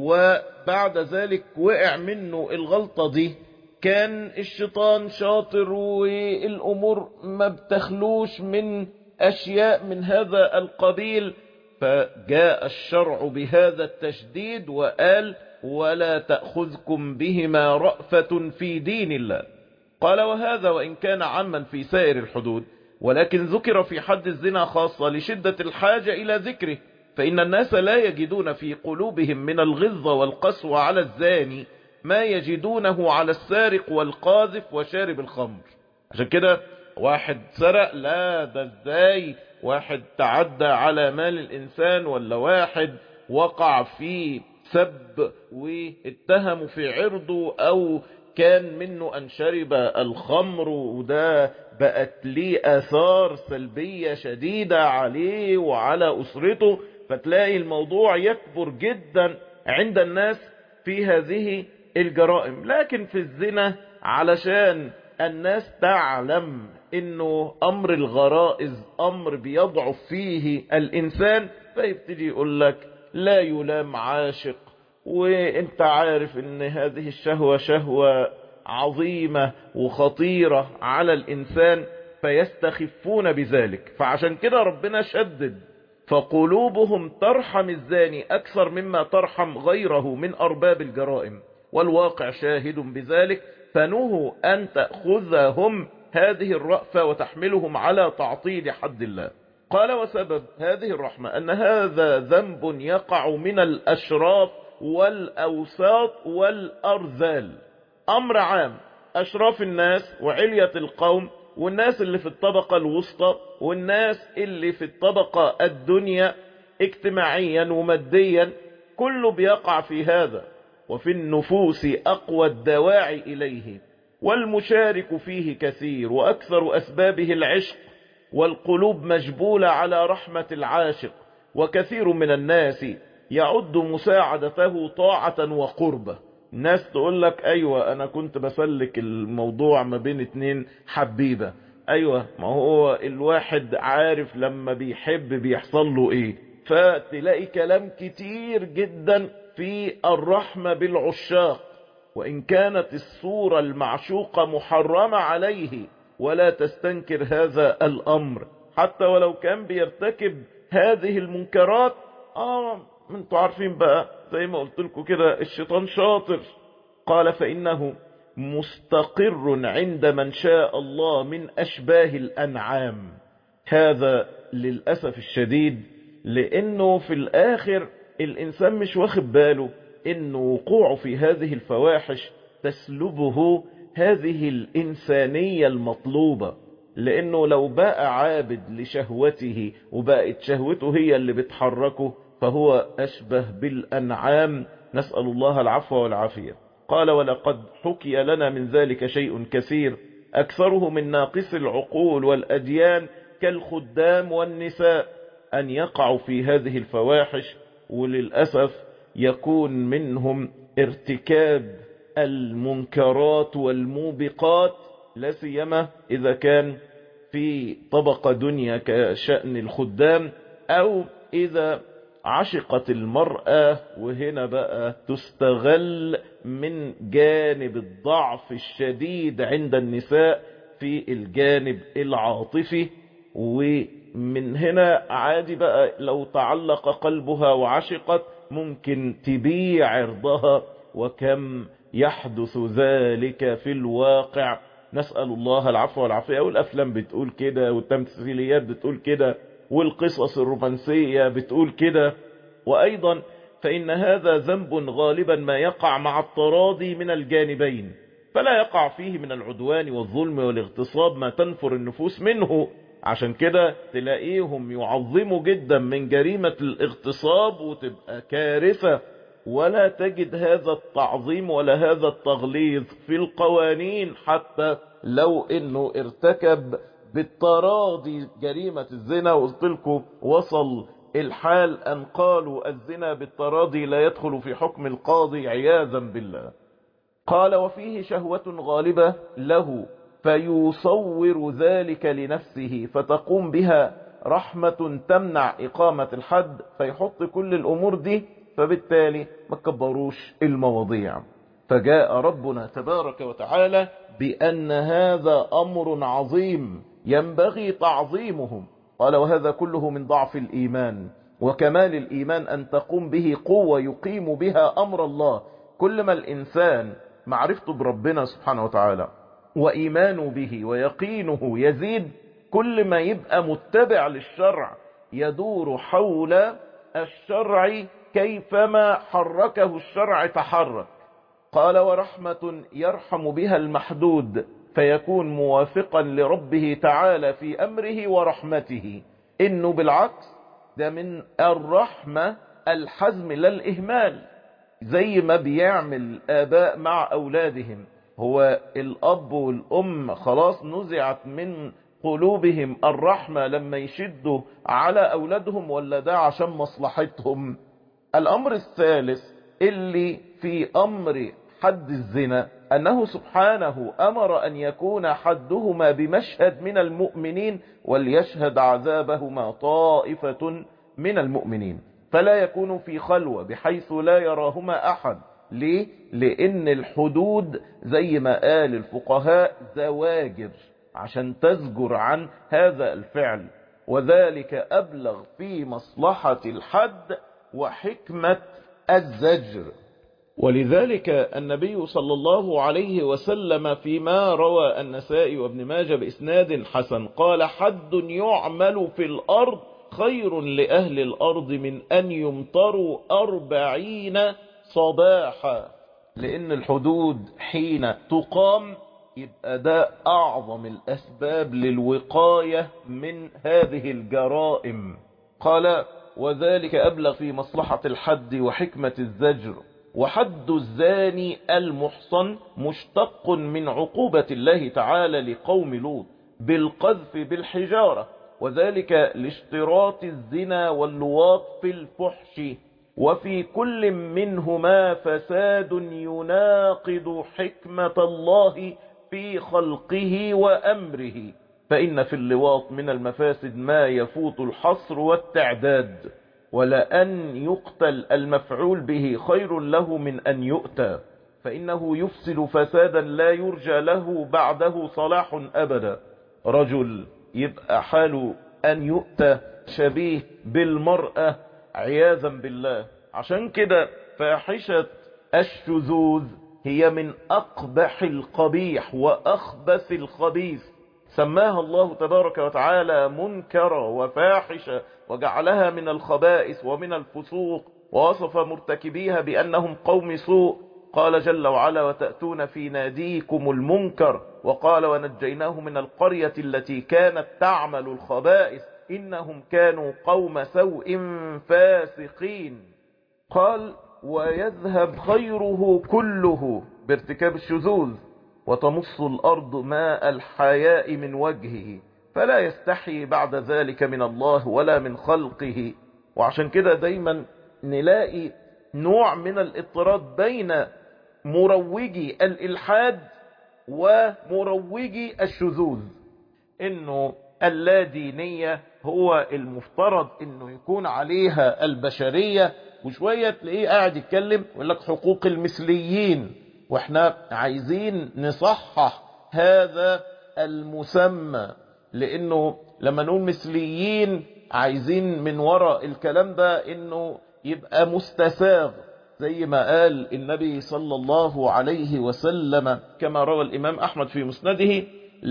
وبعد ذلك وقع منه الغلطة دي؟ كان الشيطان شاطر والأمور ما بتخلوش من أشياء من هذا القبيل، فجاء الشرع بهذا التشديد وقال ولا تأخذكم بهما رأفة في دين الله. قال وهذا وإن كان عاما في سائر الحدود، ولكن ذكر في حد الزنا خاصة لشدة الحاجة إلى ذكره، فإن الناس لا يجدون في قلوبهم من الغلظة والقسوة على الزاني ما يجدونه على السارق والقاذف وشارب الخمر. عشان كده واحد سرق، لا ده ازاي واحد تعدى على مال الإنسان، ولا واحد وقع في سب واتهم في عرضه، أو كان منه أن شرب الخمر وده بقت ليه آثار سلبية شديدة عليه وعلى أسرته، فتلاقي الموضوع يكبر جدا عند الناس في هذه الجرائم. لكن في الزنا علشان الناس تعلم انه امر الغرائز امر بيضعف فيه الانسان، فيبتدي يقول لك لا يلام عاشق، وانت عارف ان هذه الشهوة شهوة عظيمة وخطيرة على الانسان، فيستخفون بذلك. فعشان كده ربنا شدد، فقلوبهم ترحم الزاني اكثر مما ترحم غيره من ارباب الجرائم، والواقع شاهد بذلك، فنهوا أن تأخذهم هذه الرأفة وتحملهم على تعطيل حد الله. قال وسبب هذه الرحمة أن هذا ذنب يقع من الأشراف والأوساط والأرذال، أمر عام. أشراف الناس وعلية القوم والناس اللي في الطبقة الوسطى والناس اللي في الطبقة الدنيا اجتماعيا وماديا، كله بيقع في هذا، وفي النفوس أقوى الدواعي إليه، والمشارك فيه كثير، وأكثر أسبابه العشق، والقلوب مجبولة على رحمة العاشق، وكثير من الناس يعد مساعدته طاعة وقربة. الناس تقول لك أيوة أنا كنت بسلك الموضوع ما بين اتنين حبيبة، أيوة ما هو الواحد عارف لما بيحب بيحصل له إيه. فتلاقي كلام كتير جدا في الرحمة بالعشاق، وإن كانت الصورة المعشوقة محرمة عليه ولا تستنكر هذا الأمر، حتى ولو كان بيرتكب هذه المنكرات. آه انتوا عارفين بقى زي ما قلت لكم كده الشيطان شاطر. قال فإنه مستقر عند من شاء الله من أشباه الأنعام. هذا للأسف الشديد، لأنه في الآخر الإنسان مش واخد باله إنه وقوعه في هذه الفواحش تسلبه هذه الإنسانية المطلوبة. لأنه لو بقى عابد لشهوته وبقت شهوته هي اللي بتحركه فهو أشبه بالأنعام، نسأل الله العفو والعافية. قال ولقد حكي لنا من ذلك شيء كثير أكثره من ناقص العقول والأديان كالخدام والنساء أن يقعوا في هذه الفواحش، وللأسف يكون منهم ارتكاب المنكرات والموبقات، لا سيما إذا كان في طبقة دنيا كشأن الخدام، أو إذا عشقت المرأة وهنا بقى تستغل من جانب الضعف الشديد عند النساء في الجانب العاطفي، ومن هنا عادي بقى لو تعلق قلبها وعشقت ممكن تبيع عرضها، وكم يحدث ذلك في الواقع. نسأل الله العفو والعافية. والأفلام بتقول كده، والتمثيليات بتقول كده، والقصص الرومانسية بتقول كده. وأيضا فإن هذا ذنب غالبا ما يقع مع التراضي من الجانبين، فلا يقع فيه من العدوان والظلم والاغتصاب ما تنفر النفوس منه. عشان كده تلاقيهم يعظموا جدا من جريمة الاغتصاب وتبقى كارثة، ولا تجد هذا التعظيم ولا هذا التغليظ في القوانين، حتى لو انه ارتكب بالتراضي جريمة الزنا. وقلت لكم وصل الحال ان قالوا الزنا بالتراضي لا يدخل في حكم القاضي عياذا بالله. قال وفيه شهوة غالبة له فيصور ذلك لنفسه فتقوم بها رحمة تمنع إقامة الحد، فيحط كل الأمور دي، فبالتالي ما كبروش المواضيع. فجاء ربنا تبارك وتعالى بأن هذا أمر عظيم ينبغي تعظيمه. قال وهذا كله من ضعف الإيمان وكمال الإيمان أن تقوم به قوة يقيم بها أمر الله. كل ما الإنسان معرفته بربنا سبحانه وتعالى وإيمانه به ويقينه يزيد، كل ما يبقى متبع للشرع يدور حول الشرع كيفما حركه الشرع تحرك. قال ورحمة يرحم بها المحدود فيكون موافقا لربه تعالى في أمره ورحمته. إنه بالعكس ده من الرحمة الحزم لا الإهمال، زي ما بيعمل الآباء مع أولادهم. هو الأب والأم خلاص نزعت من قلوبهم الرحمة لما يشدوا على أولادهم، ولا ده عشان مصلحتهم؟ الأمر الثالث اللي في أمر حد الزنا أنه سبحانه أمر أن يكون حدهما بمشهد من المؤمنين وليشهد عذابهما طائفة من المؤمنين، فلا يكون في خلوة بحيث لا يراهما أحد. ليه؟ لأن الحدود زي ما قال الفقهاء زواجر عشان تزجر عن هذا الفعل، وذلك أبلغ في مصلحة الحد وحكمة الزجر. ولذلك النبي صلى الله عليه وسلم فيما روى النسائي وابن ماجه بإسناد حسن قال حد يعمل في الأرض خير لأهل الأرض من أن يمطروا أربعين صباحا. لأن الحدود حين تقام يبقى ده أعظم الأسباب للوقاية من هذه الجرائم. قال وذلك أبلغ في مصلحة الحد وحكمة الزجر. وحد الزاني المحصن مشتق من عقوبة الله تعالى لقوم لوط بالقذف بالحجارة، وذلك لاشتراط الزنا واللواط في الفحش، وفي كل منهما فساد يناقض حكمة الله في خلقه وأمره، فإن في اللواط من المفاسد ما يفوت الحصر والتعداد، ولأن يقتل المفعول به خير له من أن يؤتى، فإنه يفسد فسادا لا يرجى له بعده صلاح أبدا. رجل يبقى حاله أن يؤتى شبيه بالمرأة عياذا بالله. عشان كده فاحشة الشذوذ هي من أقبح القبيح وأخبث الخبيث، سماها الله تبارك وتعالى منكرة وفاحشة وجعلها من الخبائث ومن الفسوق، ووصف مرتكبيها بأنهم قوم سوء. قال جل وعلا وتأتون في ناديكم المنكر وقال ونجيناه من القرية التي كانت تعمل الخبائث إنهم كانوا قوم سوء فاسقين. قال ويذهب خيره كله بارتكاب الشذوذ وتمص الأرض ماء الحياء من وجهه فلا يستحي بعد ذلك من الله ولا من خلقه. وعشان كده دايما نلاقي نوع من الاضطراد بين مروجي الإلحاد ومروجي الشذوذ، انه اللادينية هو المفترض انه يكون عليها البشرية، وشوية تلاقيه قاعد يتكلم ويقول لك حقوق المثليين، واحنا عايزين نصحح هذا المسمى، لانه لما نقول مثليين عايزين من وراء الكلام ده انه يبقى مستساغ، زي ما قال النبي صلى الله عليه وسلم كما روى الإمام أحمد في مسنده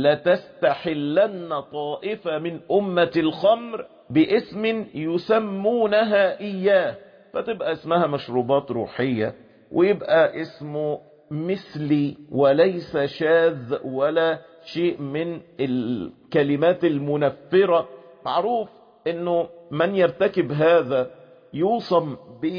لتستحلن طائفة من أمة الخمر باسم يسمونها إياه، فتبقى اسمها مشروبات روحية ويبقى اسمه مثلي وليس شاذ ولا شيء من الكلمات المنفرة. معروف انه من يرتكب هذا يوصم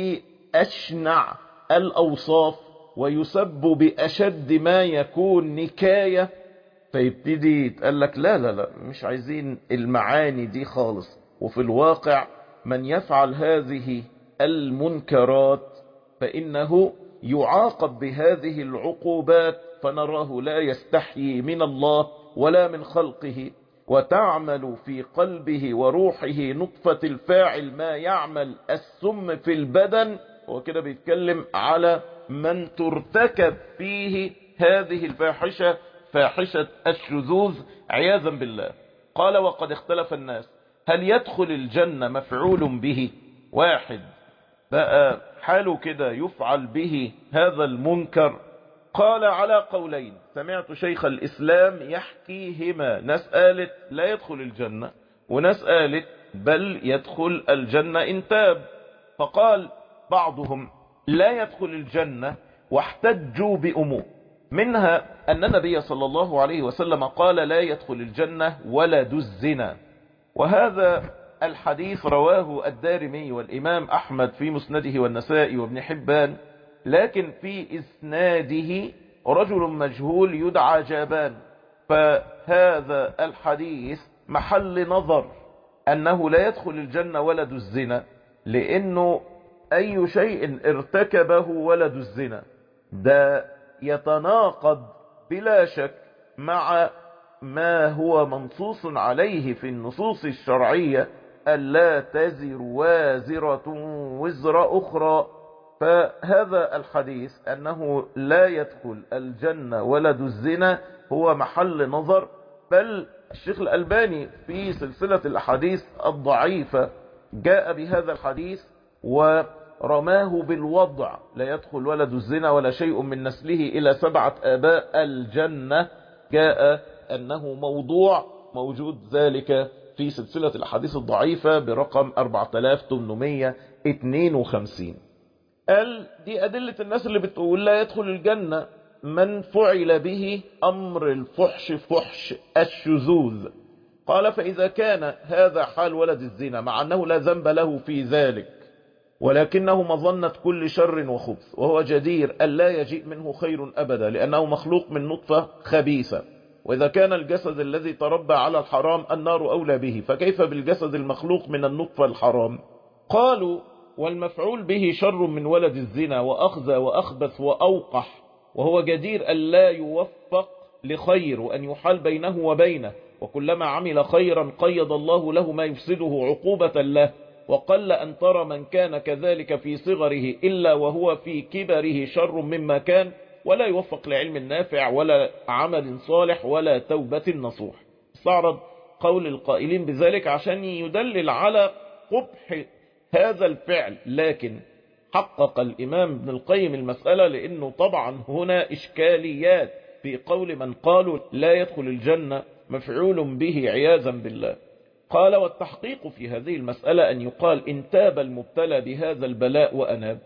بأشنع الأوصاف ويسب بأشد ما يكون نكاية، فيبتدي يتقال لك لا لا لا مش عايزين المعاني دي خالص. وفي الواقع من يفعل هذه المنكرات فإنه يعاقب بهذه العقوبات، فنراه لا يستحيي من الله ولا من خلقه، وتعمل في قلبه وروحه نطفة الفاعل ما يعمل السم في البدن. وكده بيتكلم على من ترتكب فيه هذه الفاحشة، فاحشة الشذوذ عياذا بالله. قال وقد اختلف الناس هل يدخل الجنة مفعول به، واحد بقى حاله كده يفعل به هذا المنكر. قال على قولين، سمعت شيخ الإسلام يحكيهما، ناس قالت لا يدخل الجنة وناس قالت بل يدخل الجنة إن تاب. فقال بعضهم لا يدخل الجنة واحتجوا بأمور، منها أن النبي صلى الله عليه وسلم قال لا يدخل الجنة ولد الزنا، وهذا الحديث رواه الدارمي والإمام أحمد في مسنده والنسائي وابن حبان، لكن في إسناده رجل مجهول يدعى جابان، فهذا الحديث محل نظر أنه لا يدخل الجنة ولد الزنا، لأنه أي شيء ارتكبه ولد الزنا ده يتناقض بلا شك مع ما هو منصوص عليه في النصوص الشرعية ألا تزر وازرة وزر أخرى. فهذا الحديث أنه لا يدخل الجنة ولد الزنا هو محل نظر، بل الشيخ الألباني في سلسلة الأحاديث الضعيفة جاء بهذا الحديث ورماه بالوضع، لا يدخل ولد الزنا ولا شيء من نسله إلى سبعة آباء الجنة، جاء أنه موضوع موجود ذلك في سلسلة الأحاديث الضعيفة برقم أربعة آلاف وثمانمائة واثنين وخمسين. قال دي أدلة الناس اللي بتقول لا يدخل الجنة من فعل به أمر الفحش فحش الشذوذ. قال فإذا كان هذا حال ولد الزنا مع أنه لا ذنب له في ذلك ولكنه مظنة كل شر وخبث وهو جدير ألا يجيء منه خير أبدا لأنه مخلوق من نطفة خبيثة، وإذا كان الجسد الذي تربى على الحرام النار أولى به، فكيف بالجسد المخلوق من النطفة الحرام؟ قالوا والمفعول به شر من ولد الزنا وأخزى وأخبث وأوقح، وهو جدير ألا يوفق لخير وأن يحال بينه وبينه، وكلما عمل خيرا قيض الله له ما يفسده عقوبة له، وقل أن ترى من كان كذلك في صغره إلا وهو في كبره شر مما كان، ولا يوفق لعلم نافع ولا عمل صالح ولا توبة نصوح. استعرض قول القائلين بذلك عشان يدلل على قبح هذا الفعل، لكن حقق الإمام ابن القيم المسألة، لأنه طبعا هنا إشكاليات في قول من قالوا لا يدخل الجنة مفعول به عياذا بالله. قال والتحقيق في هذه المسألة أن يقال إن تاب المبتلى بهذا البلاء وأناب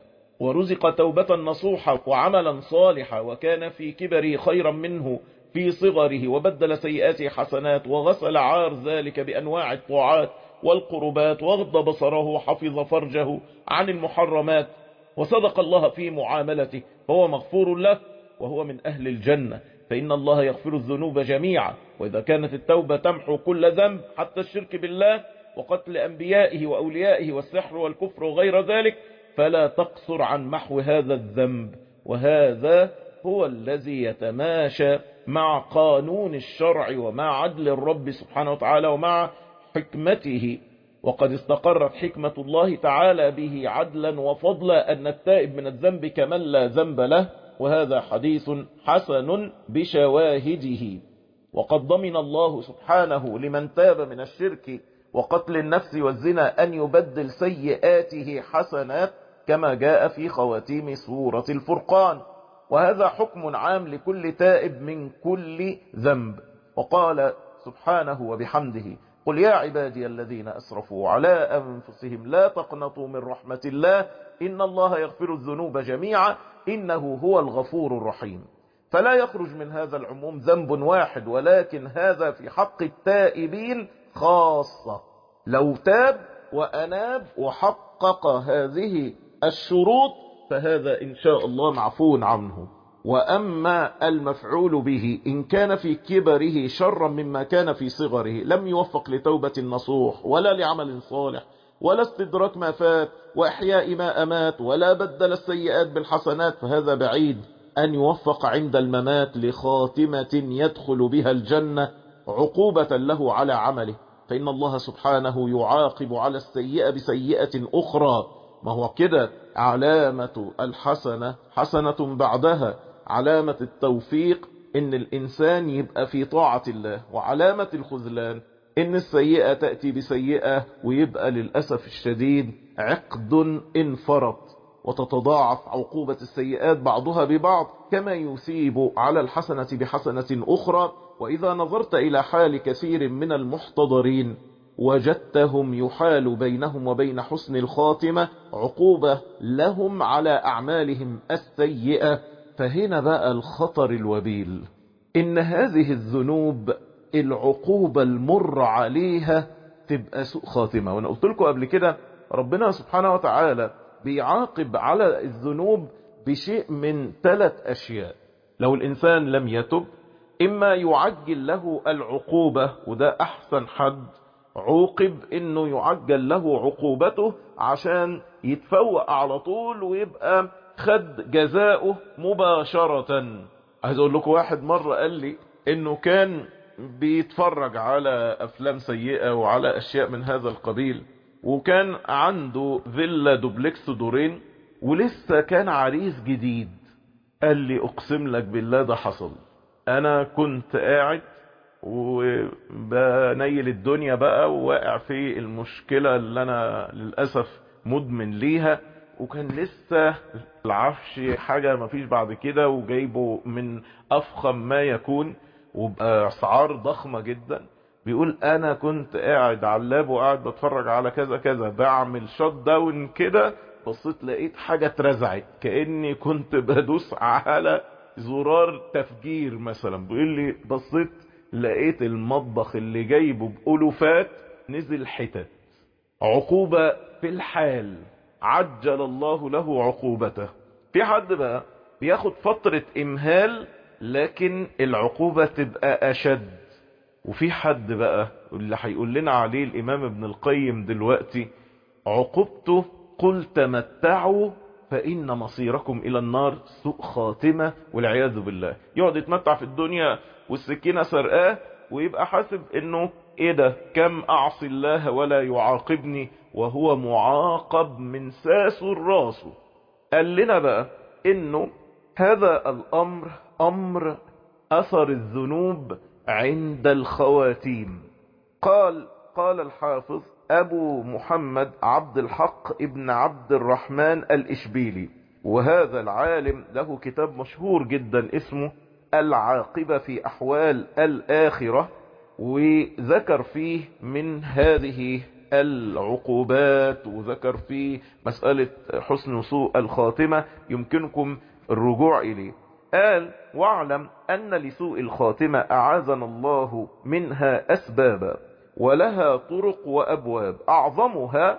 ورزق توبة نصوحة وعملا صالحا وكان في كبره خيرا منه في صغره وبدل سيئاته حسنات وغسل عار ذلك بأنواع الطاعات والقربات وغض بصره وحفظ فرجه عن المحرمات وصدق الله في معاملته فهو مغفور له وهو من أهل الجنة، فإن الله يغفر الذنوب جميعا. وإذا كانت التوبة تمحو كل ذنب حتى الشرك بالله وقتل أنبيائه وأوليائه والسحر والكفر وغير ذلك فلا تقصر عن محو هذا الذنب، وهذا هو الذي يتماشى مع قانون الشرع ومع عدل الرب سبحانه وتعالى ومع حكمته. وقد استقرت حكمة الله تعالى به عدلا وفضلا أن التائب من الذنب كمن لا ذنب له، وهذا حديث حسن بشواهده. وقد ضمن الله سبحانه لمن تاب من الشرك وقتل النفس والزنا أن يبدل سيئاته حسنات كما جاء في خواتيم سورة الفرقان، وهذا حكم عام لكل تائب من كل ذنب. وقال سبحانه وبحمده قل يا عبادي الذين أسرفوا على أنفسهم لا تقنطوا من رحمة الله إن الله يغفر الذنوب جميعا إنه هو الغفور الرحيم. فلا يخرج من هذا العموم ذنب واحد، ولكن هذا في حق التائبين خاصة. لو تاب وأناب وحقق هذه الشروط فهذا إن شاء الله معفو عنه. وأما المفعول به إن كان في كبره شرا مما كان في صغره لم يوفق لتوبة النصوح ولا لعمل صالح ولا استدراك ما فات وإحياء ما أمات ولا بدل السيئات بالحسنات، فهذا بعيد أن يوفق عند الممات لخاتمة يدخل بها الجنة عقوبة له على عمله، فإن الله سبحانه يعاقب على السيئة بسيئة أخرى. ما هو كده علامة الحسنة حسنة بعدها، علامة التوفيق إن الإنسان يبقى في طاعة الله، وعلامة الخذلان إن السيئة تأتي بسيئة ويبقى للأسف الشديد عقد انفرط، وتتضاعف عقوبة السيئات بعضها ببعض كما يثيب على الحسنة بحسنة أخرى. وإذا نظرت إلى حال كثير من المحتضرين وجدتهم يحال بينهم وبين حسن الخاتمة عقوبة لهم على أعمالهم السيئة، فهنا بقى الخطر الوبيل إن هذه الذنوب العقوبة المر عليها تبقى سوء خاتمة. وأنا قلت لكم قبل كده ربنا سبحانه وتعالى بيعاقب على الذنوب بشيء من ثلاث أشياء. لو الإنسان لم يتب إما يعجل له العقوبة، وده أحسن حد عوقب إنه يعجل له عقوبته عشان يتفوق على طول ويبقى خد جزاؤه مباشرة. عايز أقول لكم واحد مرة قال لي إنه كان بيتفرج على أفلام سيئة وعلى أشياء من هذا القبيل، وكان عنده فيلا دوبلكس دورين ولسه كان عريس جديد. قال لي أقسم لك بالله ده حصل، أنا كنت قاعد وبنيل الدنيا بقى وواقع في المشكلة اللي أنا للأسف مدمن ليها، وكان لسه العفش حاجة مفيش بعد كده وجايبه من أفخم ما يكون وبأسعار ضخمة جدا. بيقول أنا كنت قاعد على اللاب وقاعد بتفرج على كذا كذا بعمل شوت داون كده، بصيت لقيت حاجة اترزعت كأني كنت بدوس على زرار تفجير مثلا. بيقول لي بصيت لقيت المطبخ اللي جايبه بألوفات نزل حتت. عقوبة في الحال عجل الله له عقوبته. في حد بقى بياخد فترة إمهال لكن العقوبة تبقى أشد، وفي حد بقى اللي هيقول لنا عليه الإمام ابن القيم دلوقتي عقوبته قل تمتعوا فإن مصيركم إلى النار، سوء خاتمة والعياذ بالله. يقعد يتمتع في الدنيا والسكينة سرقاه ويبقى حاسب انه ايه ده، كم اعصي الله ولا يعاقبني وهو معاقب من ساس الراس. قال لنا بقى انه هذا الامر امر اثر الذنوب عند الخواتيم. قال قال الحافظ ابو محمد عبد الحق ابن عبد الرحمن الاشبيلي، وهذا العالم له كتاب مشهور جدا اسمه العاقبة في أحوال الآخرة، وذكر فيه من هذه العقوبات، وذكر فيه مسألة حسن سوء الخاتمة يمكنكم الرجوع إليه. قال: واعلم أن لسوء الخاتمة أعاذنا الله منها أسبابا، ولها طرق وأبواب، أعظمها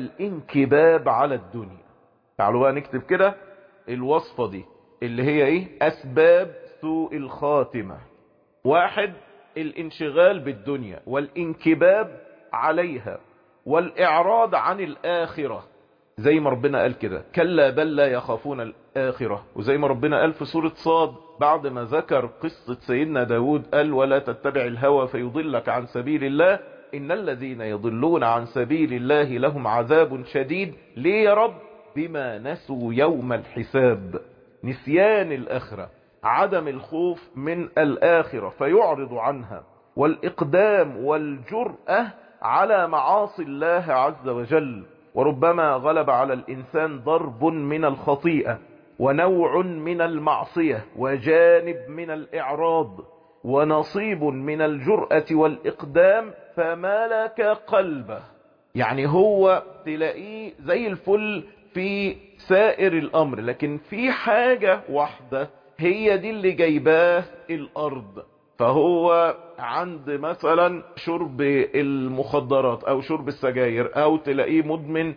الانكباب على الدنيا. تعالوا بقى نكتب كده الوصفة دي اللي هي ايه؟ أسباب سوء الخاتمة. واحد: الانشغال بالدنيا والانكباب عليها والإعراض عن الآخرة، زي ما ربنا قال كده: كلا بل لا يخافون الآخرة. وزي ما ربنا قال في سورة صاد بعد ما ذكر قصة سيدنا داود قال: ولا تتبع الهوى فيضلك عن سبيل الله، إن الذين يضلون عن سبيل الله لهم عذاب شديد. ليه يا رب؟ بما نسوا يوم الحساب. نسيان الآخرة، عدم الخوف من الآخرة فيعرض عنها، والإقدام والجرأة على معاصي الله عز وجل. وربما غلب على الإنسان ضرب من الخطيئة ونوع من المعصية وجانب من الإعراض ونصيب من الجرأة والإقدام فملك قلبه. يعني هو تلاقيه زي الفل في سائر الأمر، لكن في حاجة واحدة هي دي اللي جايباه الأرض. فهو عند مثلا شرب المخدرات أو شرب السجاير، أو تلاقيه مدمن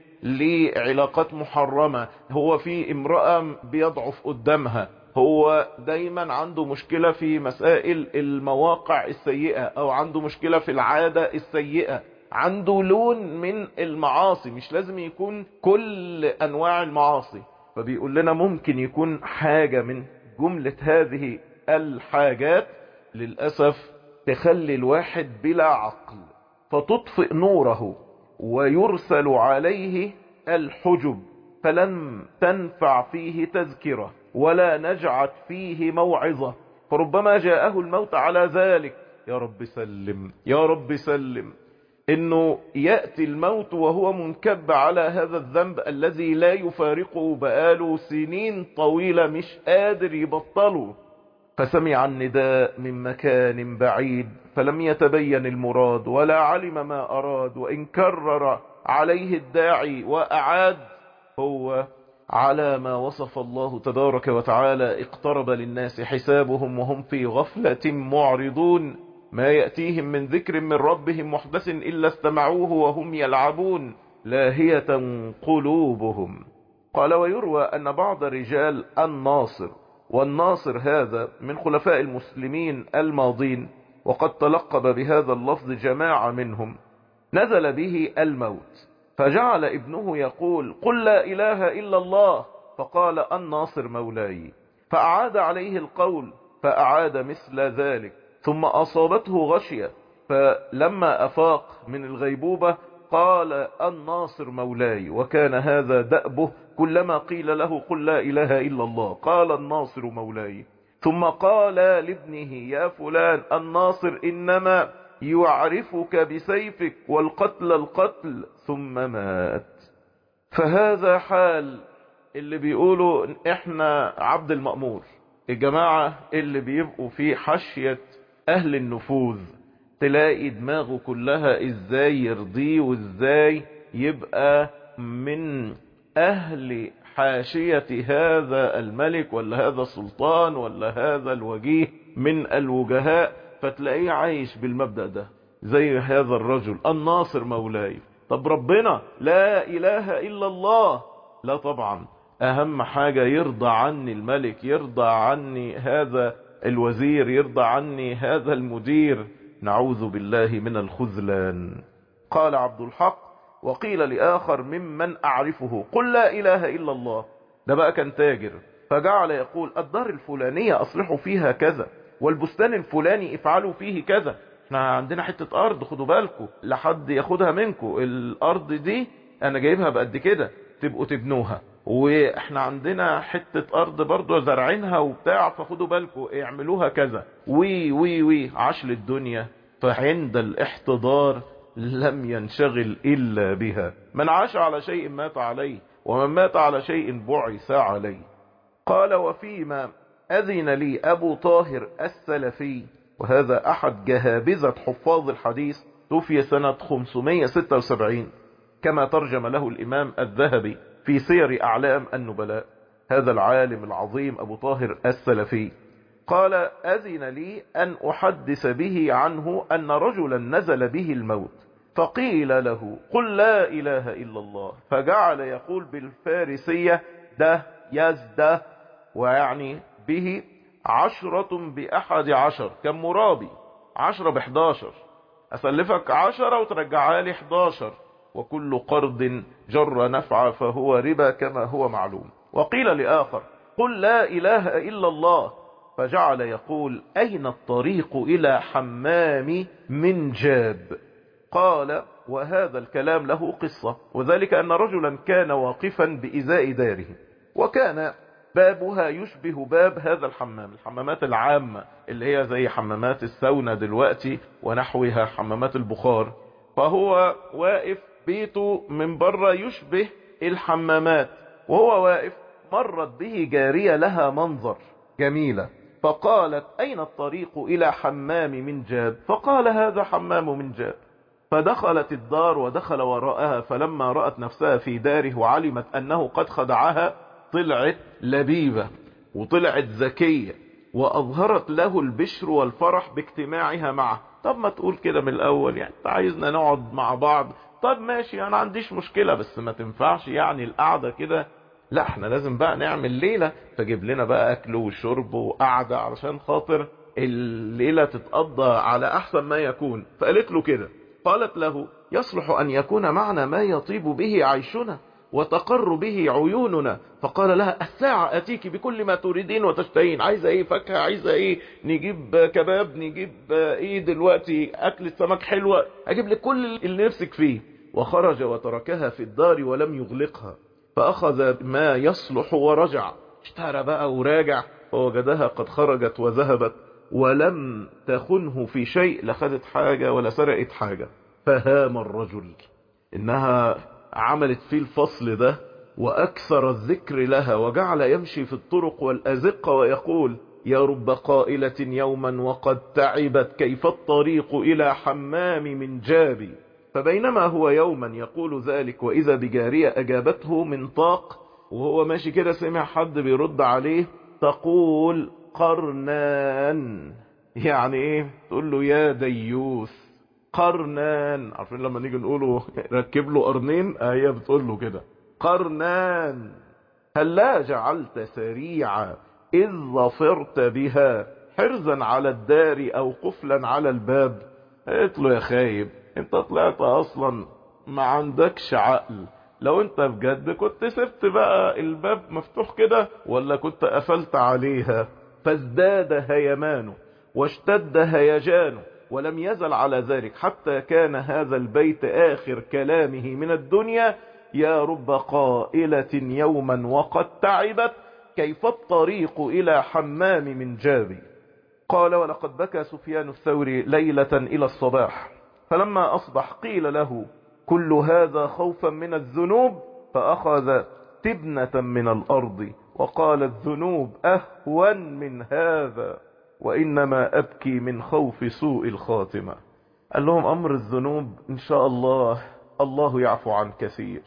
لعلاقات محرمة، هو في امرأة بيضعف قدامها، هو دايما عنده مشكلة في مسائل المواقع السيئة، أو عنده مشكلة في العادة السيئة، عنده لون من المعاصي. مش لازم يكون كل أنواع المعاصي. فبيقول لنا ممكن يكون حاجة من جملة هذه الحاجات للأسف تخلي الواحد بلا عقل، فتطفئ نوره ويرسل عليه الحجب، فلن تنفع فيه تذكرة ولا نجعت فيه موعظة، فربما جاءه الموت على ذلك. يا رب سلم، يا رب سلم. انه يأتي الموت وهو منكب على هذا الذنب الذي لا يفارقه بقاله سنين طويلة، مش قادر يبطله. فسمع النداء من مكان بعيد فلم يتبين المراد ولا علم ما أراد، وإن كرر عليه الداعي وأعاد هو على ما وصف الله تبارك وتعالى: اقترب للناس حسابهم وهم في غفلة معرضون، ما يأتيهم من ذكر من ربهم محدث إلا استمعوه وهم يلعبون لاهية قلوبهم. قال: ويروى أن بعض رجال الناصر، والناصر هذا من خلفاء المسلمين الماضين، وقد تلقب بهذا اللفظ جماعة منهم، نزل به الموت فجعل ابنه يقول: قل لا إله إلا الله، فقال: الناصر مولاي، فأعاد عليه القول فأعاد مثل ذلك، ثم أصابته غشية، فلما أفاق من الغيبوبة قال: الناصر مولاي. وكان هذا دأبه، كلما قيل له قل لا إله إلا الله قال: الناصر مولاي. ثم قال لابنه: يا فلان، الناصر إنما يعرفك بسيفك، والقتل القتل، ثم مات. فهذا حال اللي بيقولوا احنا عبد المأمور، الجماعة اللي بيبقوا في حشية أهل النفوذ، تلاقي دماغه كلها ازاي يرضيه وازاي يبقى من أهل حاشية هذا الملك ولا هذا السلطان ولا هذا الوجيه من الوجهاء، فتلاقيه عايش بالمبدأ ده زي هذا الرجل: الناصر مولاي. طب ربنا لا إله إلا الله؟ لا طبعا، أهم حاجة يرضى عني الملك، يرضى عني هذا الوزير، يرضى عني هذا المدير. نعوذ بالله من الخذلان. قال عبد الحق: وقيل لآخر ممن أعرفه: قل لا إله إلا الله. ده بقى كان تاجر، فجعل يقول: الدار الفلانية أصلحوا فيها كذا، والبستان الفلاني افعلوا فيه كذا. احنا عندنا حتة أرض، خدوا بالكم لحد ياخدها منكم، الأرض دي أنا جايبها بقد كده تبقوا تبنوها، واحنا عندنا حتة أرض برضو زرعينها وبتاع، فخدوا بالكم اعملوها كذا، وي وي وي عشل الدنيا. فعند الاحتضار لم ينشغل إلا بها. من عاش على شيء مات عليه، ومن مات على شيء بعث عليه. قال: وفيما أذن لي أبو طاهر السلفي، وهذا أحد جهابذة حفاظ الحديث، توفي سنة خمسمائة وستة وسبعين كما ترجم له الإمام الذهبي في سير أعلام النبلاء. هذا العالم العظيم أبو طاهر السلفي قال: أذن لي أن أحدث به عنه أن رجلا نزل به الموت فقيل له: قل لا إله إلا الله، فجعل يقول بالفارسية ده يزده، ويعني به عشرة بأحد عشر، كم مرابي عشرة بحداشر، أسلفك عشرة وترجعها لي حداشر، وكل قرض جر نفع فهو ربا كما هو معلوم. وقيل لآخر: قل لا إله إلا الله، فجعل يقول: أين الطريق إلى حمام من جاب؟ قال: وهذا الكلام له قصة، وذلك أن رجلا كان واقفا بإزاء داره، وكان بابها يشبه باب هذا الحمام، الحمامات العامة اللي هي زي حمامات الساونا دلوقتي ونحوها، حمامات البخار. فهو واقف بيته من بره يشبه الحمامات، وهو واقف مرت به جارية لها منظر جميلة، فقالت: أين الطريق إلى حمام من جاب؟ فقال: هذا حمام من جاب. فدخلت الدار ودخل وراءها، فلما رأت نفسها في داره وعلمت أنه قد خدعها طلعت لبيبة وطلعت ذكية، وأظهرت له البشر والفرح باجتماعها معه. طب ما تقول كده من الأول، يعني انت عايزنا نقعد مع بعض، طب ماشي أنا عنديش مشكلة، بس ما تنفعش يعني القعدة كده، لا احنا لازم بقى نعمل ليلة، فجيب لنا بقى أكل وشرب وقعدة علشان خاطر الليلة تتقضى على أحسن ما يكون. فقالت له كده، قالت له: يصلح أن يكون معنا ما يطيب به عيشنا وتقر به عيوننا. فقال لها: الساعة أتيك بكل ما تريدين وتشتهين، عايزة ايه فاكهة، عايزة ايه نجيب كباب، نجيب ايه دلوقتي أكل سمك حلوة، أجيب لك كل اللي نفسك فيه. وخرج وتركها في الدار ولم يغلقها، فأخذ ما يصلح ورجع، اشترى بقى وراجع، فوجدها قد خرجت وذهبت ولم تخنه في شيء، لا خدت حاجة ولا سرقت حاجة. فهام الرجل إنها عملت فيه الفصل ده وأكثر الذكر لها، وجعل يمشي في الطرق والأزقة ويقول: يا رب قائلة يوما وقد تعبت، كيف الطريق إلى حمام من جابي. فبينما هو يوما يقول ذلك، وإذا بجارية أجابته من طاق، وهو ماشي كده سمع حد بيرد عليه، تقول: قرنان. يعني ايه؟ تقول له: يا ديوث قرنان. عارفين لما نيجي نقوله ركب له قرنين، هي بتقول له كده قرنان. هل لا جعلت سريعا إذ ظفرت بها حرزا على الدار أو قفلا على الباب؟ قلت له: يا خايب، انت طلعت اصلا ما عندكش عقل، لو انت بجد كنت سبت بقى الباب مفتوح كده ولا كنت قفلت عليها. فازداد هيمانه واشتد هيجانه، ولم يزل على ذلك حتى كان هذا البيت آخر كلامه من الدنيا: يا رب قائلة يوما وقد تعبت، كيف الطريق إلى حمام من جابي. قال: ولقد بكى سفيان الثوري ليلة إلى الصباح، فلما أصبح قيل له: كل هذا خوفا من الذنوب؟ فأخذ تبنة من الأرض وقال: الذنوب أهون من هذا، وإنما أبكي من خوف سوء الخاتمة. قال لهم: أمر الذنوب إن شاء الله الله يعفو عن كثير،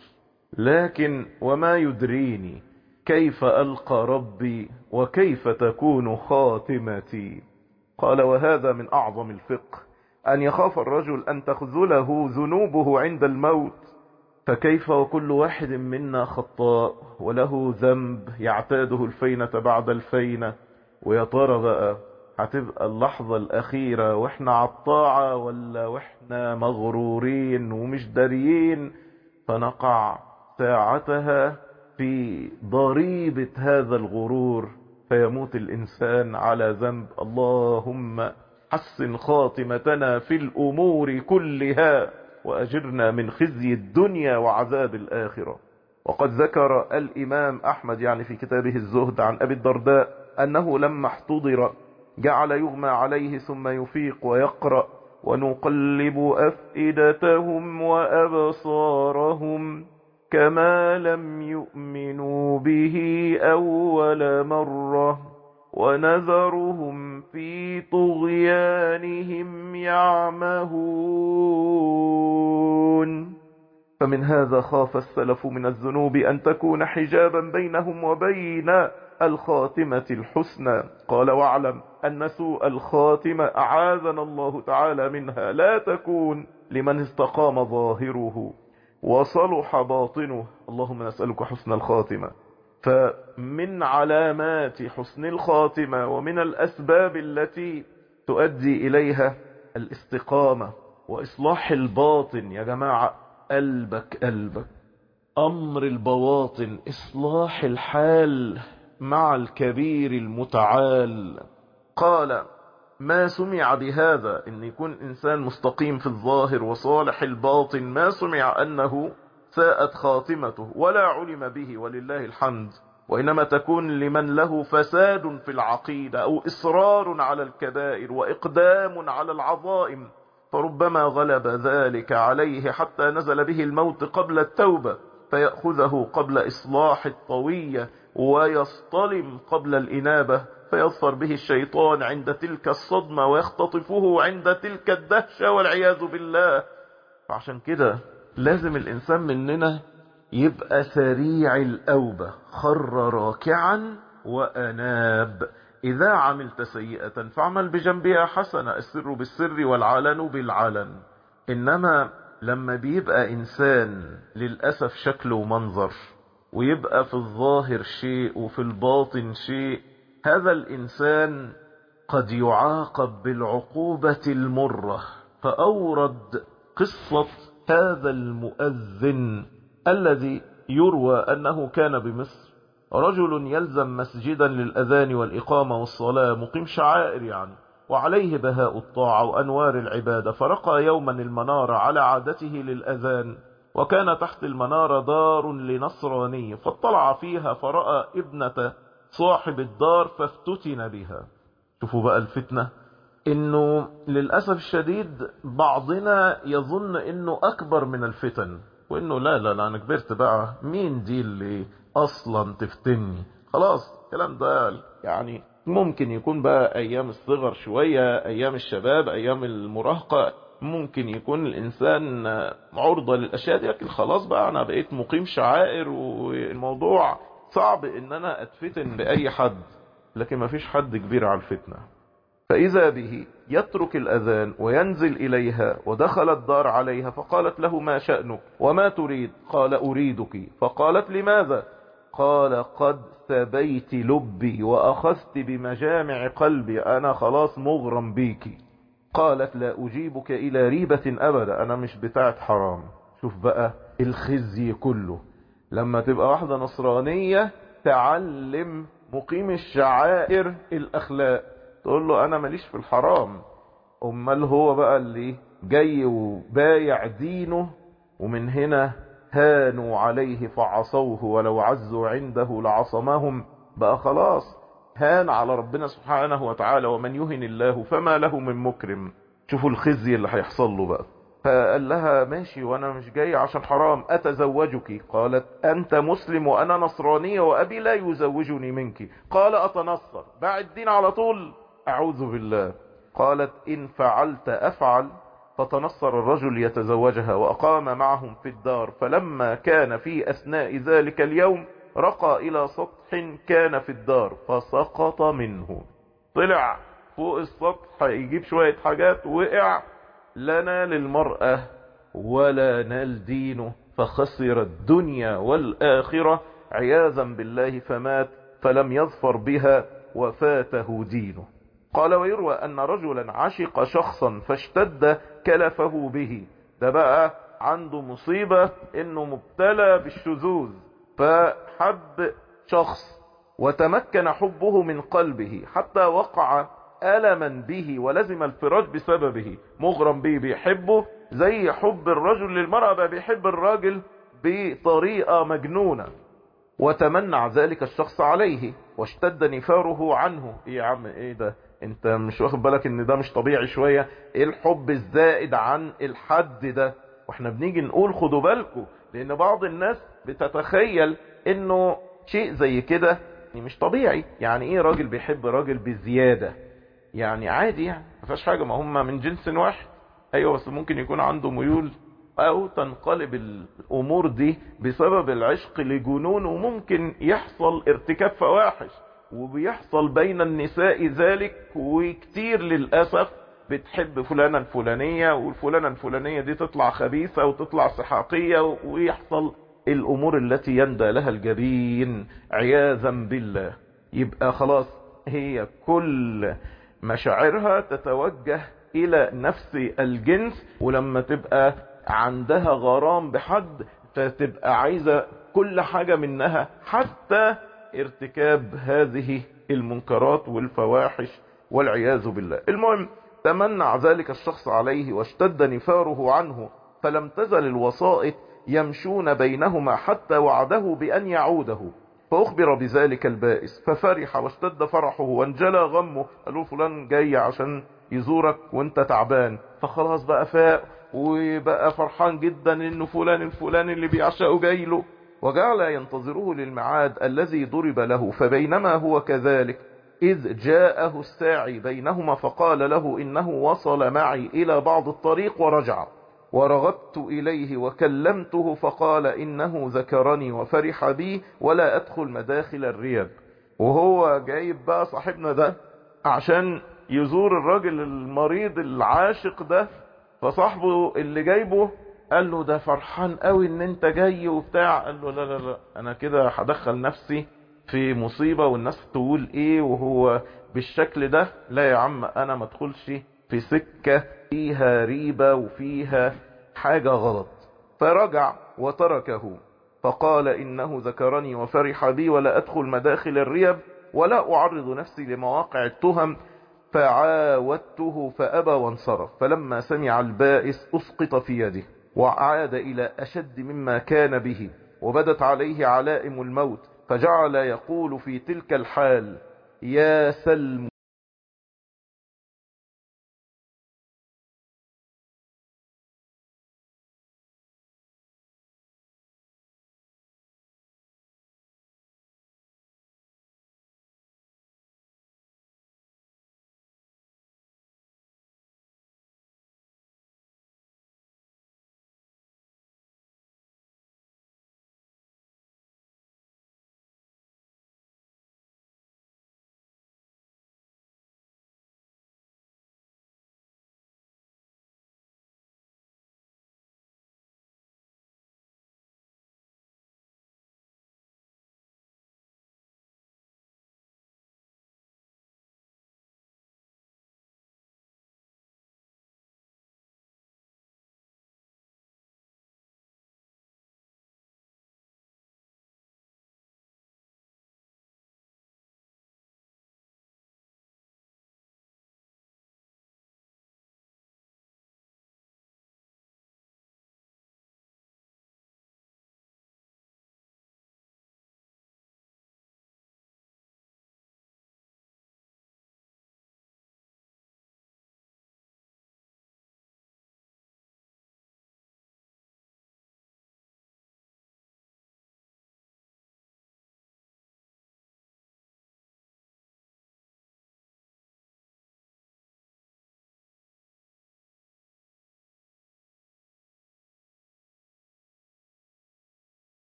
لكن وما يدريني كيف ألقى ربي وكيف تكون خاتمتي. قال: وهذا من أعظم الفقه، أن يخاف الرجل أن تخذله ذنوبه عند الموت، فكيف وكل واحد منا خطاء وله ذنب يعتاده الفينة بعد الفينة. ويا ترى بقى هتبقى اللحظة الأخيرة وإحنا عالطاعة، ولا وإحنا مغرورين ومش داريين فنقع ساعتها في ضريبة هذا الغرور، فيموت الإنسان على ذنب. اللهم حسن خاتمتنا في الأمور كلها، وأجرنا من خزي الدنيا وعذاب الآخرة. وقد ذكر الإمام أحمد يعني في كتابه الزهد عن أبي الدرداء أنه لما احتضر جعل يغمى عليه ثم يفيق ويقرأ: ونقلب أفئدتهم وأبصارهم كما لم يؤمنوا به أول مرة ونذرهم في طغيانهم يعمهون. فمن هذا خاف السلف من الذنوب أن تكون حجابا بينهم وبين الخاتمة الحسنى. قال واعلم أن سوء الخاتمة أعاذنا الله تعالى منها لا تكون لمن استقام ظاهره وصلح باطنه. اللهم نسألك حسن الخاتمة. فمن علامات حسن الخاتمة ومن الأسباب التي تؤدي إليها الاستقامة وإصلاح الباطن. يا جماعة قلبك قلبك أمر البواطن، إصلاح الحال مع الكبير المتعال. قال ما سمع بهذا إن يكون إنسان مستقيم في الظاهر وصالح الباطن، ما سمع أنه ساءت خاتمته ولا علم به ولله الحمد، وإنما تكون لمن له فساد في العقيدة أو إصرار على الكبائر وإقدام على العظائم، فربما غلب ذلك عليه حتى نزل به الموت قبل التوبة فيأخذه قبل إصلاح الطوية ويصطلم قبل الإنابة، فيظفر به الشيطان عند تلك الصدمة ويختطفه عند تلك الدهشة والعياذ بالله. فعشان كده لازم الإنسان مننا يبقى سريع الأوبة، خر راكعا وأناب. إذا عملت سيئة فاعمل بجنبها حسنة، السر بالسر والعلن بالعلن. إنما لما بيبقى إنسان للأسف شكله ومنظر ويبقى في الظاهر شيء وفي الباطن شيء، هذا الإنسان قد يعاقب بالعقوبة المرة. فأورد قصة هذا المؤذن الذي يروى أنه كان بمصر، رجل يلزم مسجدا للأذان والإقامة والصلاة، مقيم شعائر يعني، وعليه بهاء الطاعة وأنوار العبادة. فرقى يوما المنارة على عادته للأذان، وكان تحت المنارة دار لنصراني، فاطلع فيها فرأى ابنة صاحب الدار فافتتن بها. شوفوا بقى الفتنة، انه للأسف الشديد بعضنا يظن انه اكبر من الفتن، وانه لا لا لا انا كبرت بقى، مين دي اللي اصلا تفتني؟ خلاص الكلام ده يعني ممكن يكون بقى ايام الصغر شوية، ايام الشباب، ايام المراهقة، ممكن يكون الانسان عرضة للاشياء دي، لكن خلاص بقى انا بقيت مقيم شعائر والموضوع صعب ان انا اتفتن باي حد. لكن ما فيش حد كبير على الفتنة. فإذا به يترك الأذان وينزل إليها، ودخل الدار عليها فقالت له ما شأنك وما تريد؟ قال أريدك. فقالت لماذا؟ قال قد سبيت لبي وأخذت بمجامع قلبي، أنا خلاص مغرم بيكي. قالت لا أجيبك إلى ريبة أبدا، أنا مش بتاعت حرام. شوف بقى الخزي كله، لما تبقى واحدة نصرانية تعلم مقيم الشعائر الأخلاق، تقول له أنا ماليش في الحرام. أمال هو بقى اللي جاي وبايع دينه، ومن هنا هانوا عليه فعصوه ولو عزوا عنده لعصمهم. بقى خلاص هان على ربنا سبحانه وتعالى، ومن يهن الله فما له من مكرم. شوفوا الخزي اللي هيحصل له بقى. فقال لها ماشي وانا مش جاي عشان حرام، اتزوجك؟ قالت انت مسلم وانا نصرانية وابي لا يزوجني منك. قال اتنصر؟ بعد الدين على طول؟ اعوذ بالله. قالت ان فعلت افعل. فتنصر الرجل يتزوجها واقام معهم في الدار. فلما كان في اثناء ذلك اليوم رقى الى سطح كان في الدار فسقط منه. طلع فوق السطح يجيب شوية حاجات، وقع، لا نال المرأة ولا نال دينه، فخسر الدنيا والآخرة عياذا بالله، فمات فلم يظفر بها وفاته دينه. قال ويروى أن رجلا عشق شخصا فاشتد كلفه به. ده بقى عنده مصيبة انه مبتلى بالشذوذ، فحب شخص وتمكن حبه من قلبه حتى وقع ألما به ولزم الفراش بسببه. مغرم به، بيحبه زي حب الرجل للمرأة، بقى بيحب الراجل بطريقة مجنونة. وتمنع ذلك الشخص عليه واشتد نفاره عنه. ايه يا عم ايه ده؟ انت مش واخد بالك ان ده مش طبيعي شوية؟ ايه الحب الزائد عن الحد ده؟ واحنا بنيجي نقول خدوا بالكم، لان بعض الناس بتتخيل انه شيء زي كده مش طبيعي. يعني ايه راجل بيحب راجل بزيادة؟ يعني عادي، يعني ما فيهاش حاجة، ما هم من جنس واحد. ايوه بس ممكن يكون عنده ميول، او تنقلب الامور دي بسبب العشق لجنون، وممكن يحصل ارتكاب فواحش، وبيحصل بين النساء ذلك. وكتير للأسف بتحب فلانة الفلانية، والفلانة الفلانية دي تطلع خبيثة وتطلع سحاقية، ويحصل الامور التي يندى لها الجبين عياذا بالله. يبقى خلاص هي كل مشاعرها تتوجه الى نفس الجنس، ولما تبقى عندها غرام بحد فتبقى عايزة كل حاجة منها، حتى ارتكاب هذه المنكرات والفواحش والعياذ بالله. المهم تمنع ذلك الشخص عليه واشتد نفاره عنه، فلم تزل الوسائط يمشون بينهما حتى وعده بأن يعوده. فأخبر بذلك البائس ففرح واشتد فرحه وانجلى غمه. قالوا فلان جاي عشان يزورك وانت تعبان، فخلاص بقى فاق وبقى فرحان جدا انه فلان الفلاني اللي بيعشقه جاي له، وجعل ينتظره للميعاد الذي ضرب له. فبينما هو كذلك إذ جاءه الساعي بينهما فقال له إنه وصل معي إلى بعض الطريق ورجع، ورغبت إليه وكلمته فقال إنه ذكرني وفرح بي ولا أدخل مداخل الريب. وهو جايب بقى صاحبنا ده عشان يزور الراجل المريض العاشق ده، فصاحبه اللي جايبه قال له ده فرحان قوي ان انت جاي وبتاع. قال له لا لا لا، انا كده هدخل نفسي في مصيبة والناس تقول ايه وهو بالشكل ده. لا يا عم، انا ما ادخلش في سكة فيها ريبة وفيها حاجة غلط. فرجع وتركه فقال إنه ذكرني وفرح بي ولا أدخل مداخل الريب ولا أعرض نفسي لمواقع التهم. فعاودته فأبى وانصرف. فلما سمع البائس أسقط في يده وعاد إلى أشد مما كان به، وبدت عليه علائم الموت، فجعل يقول في تلك الحال: يا سلم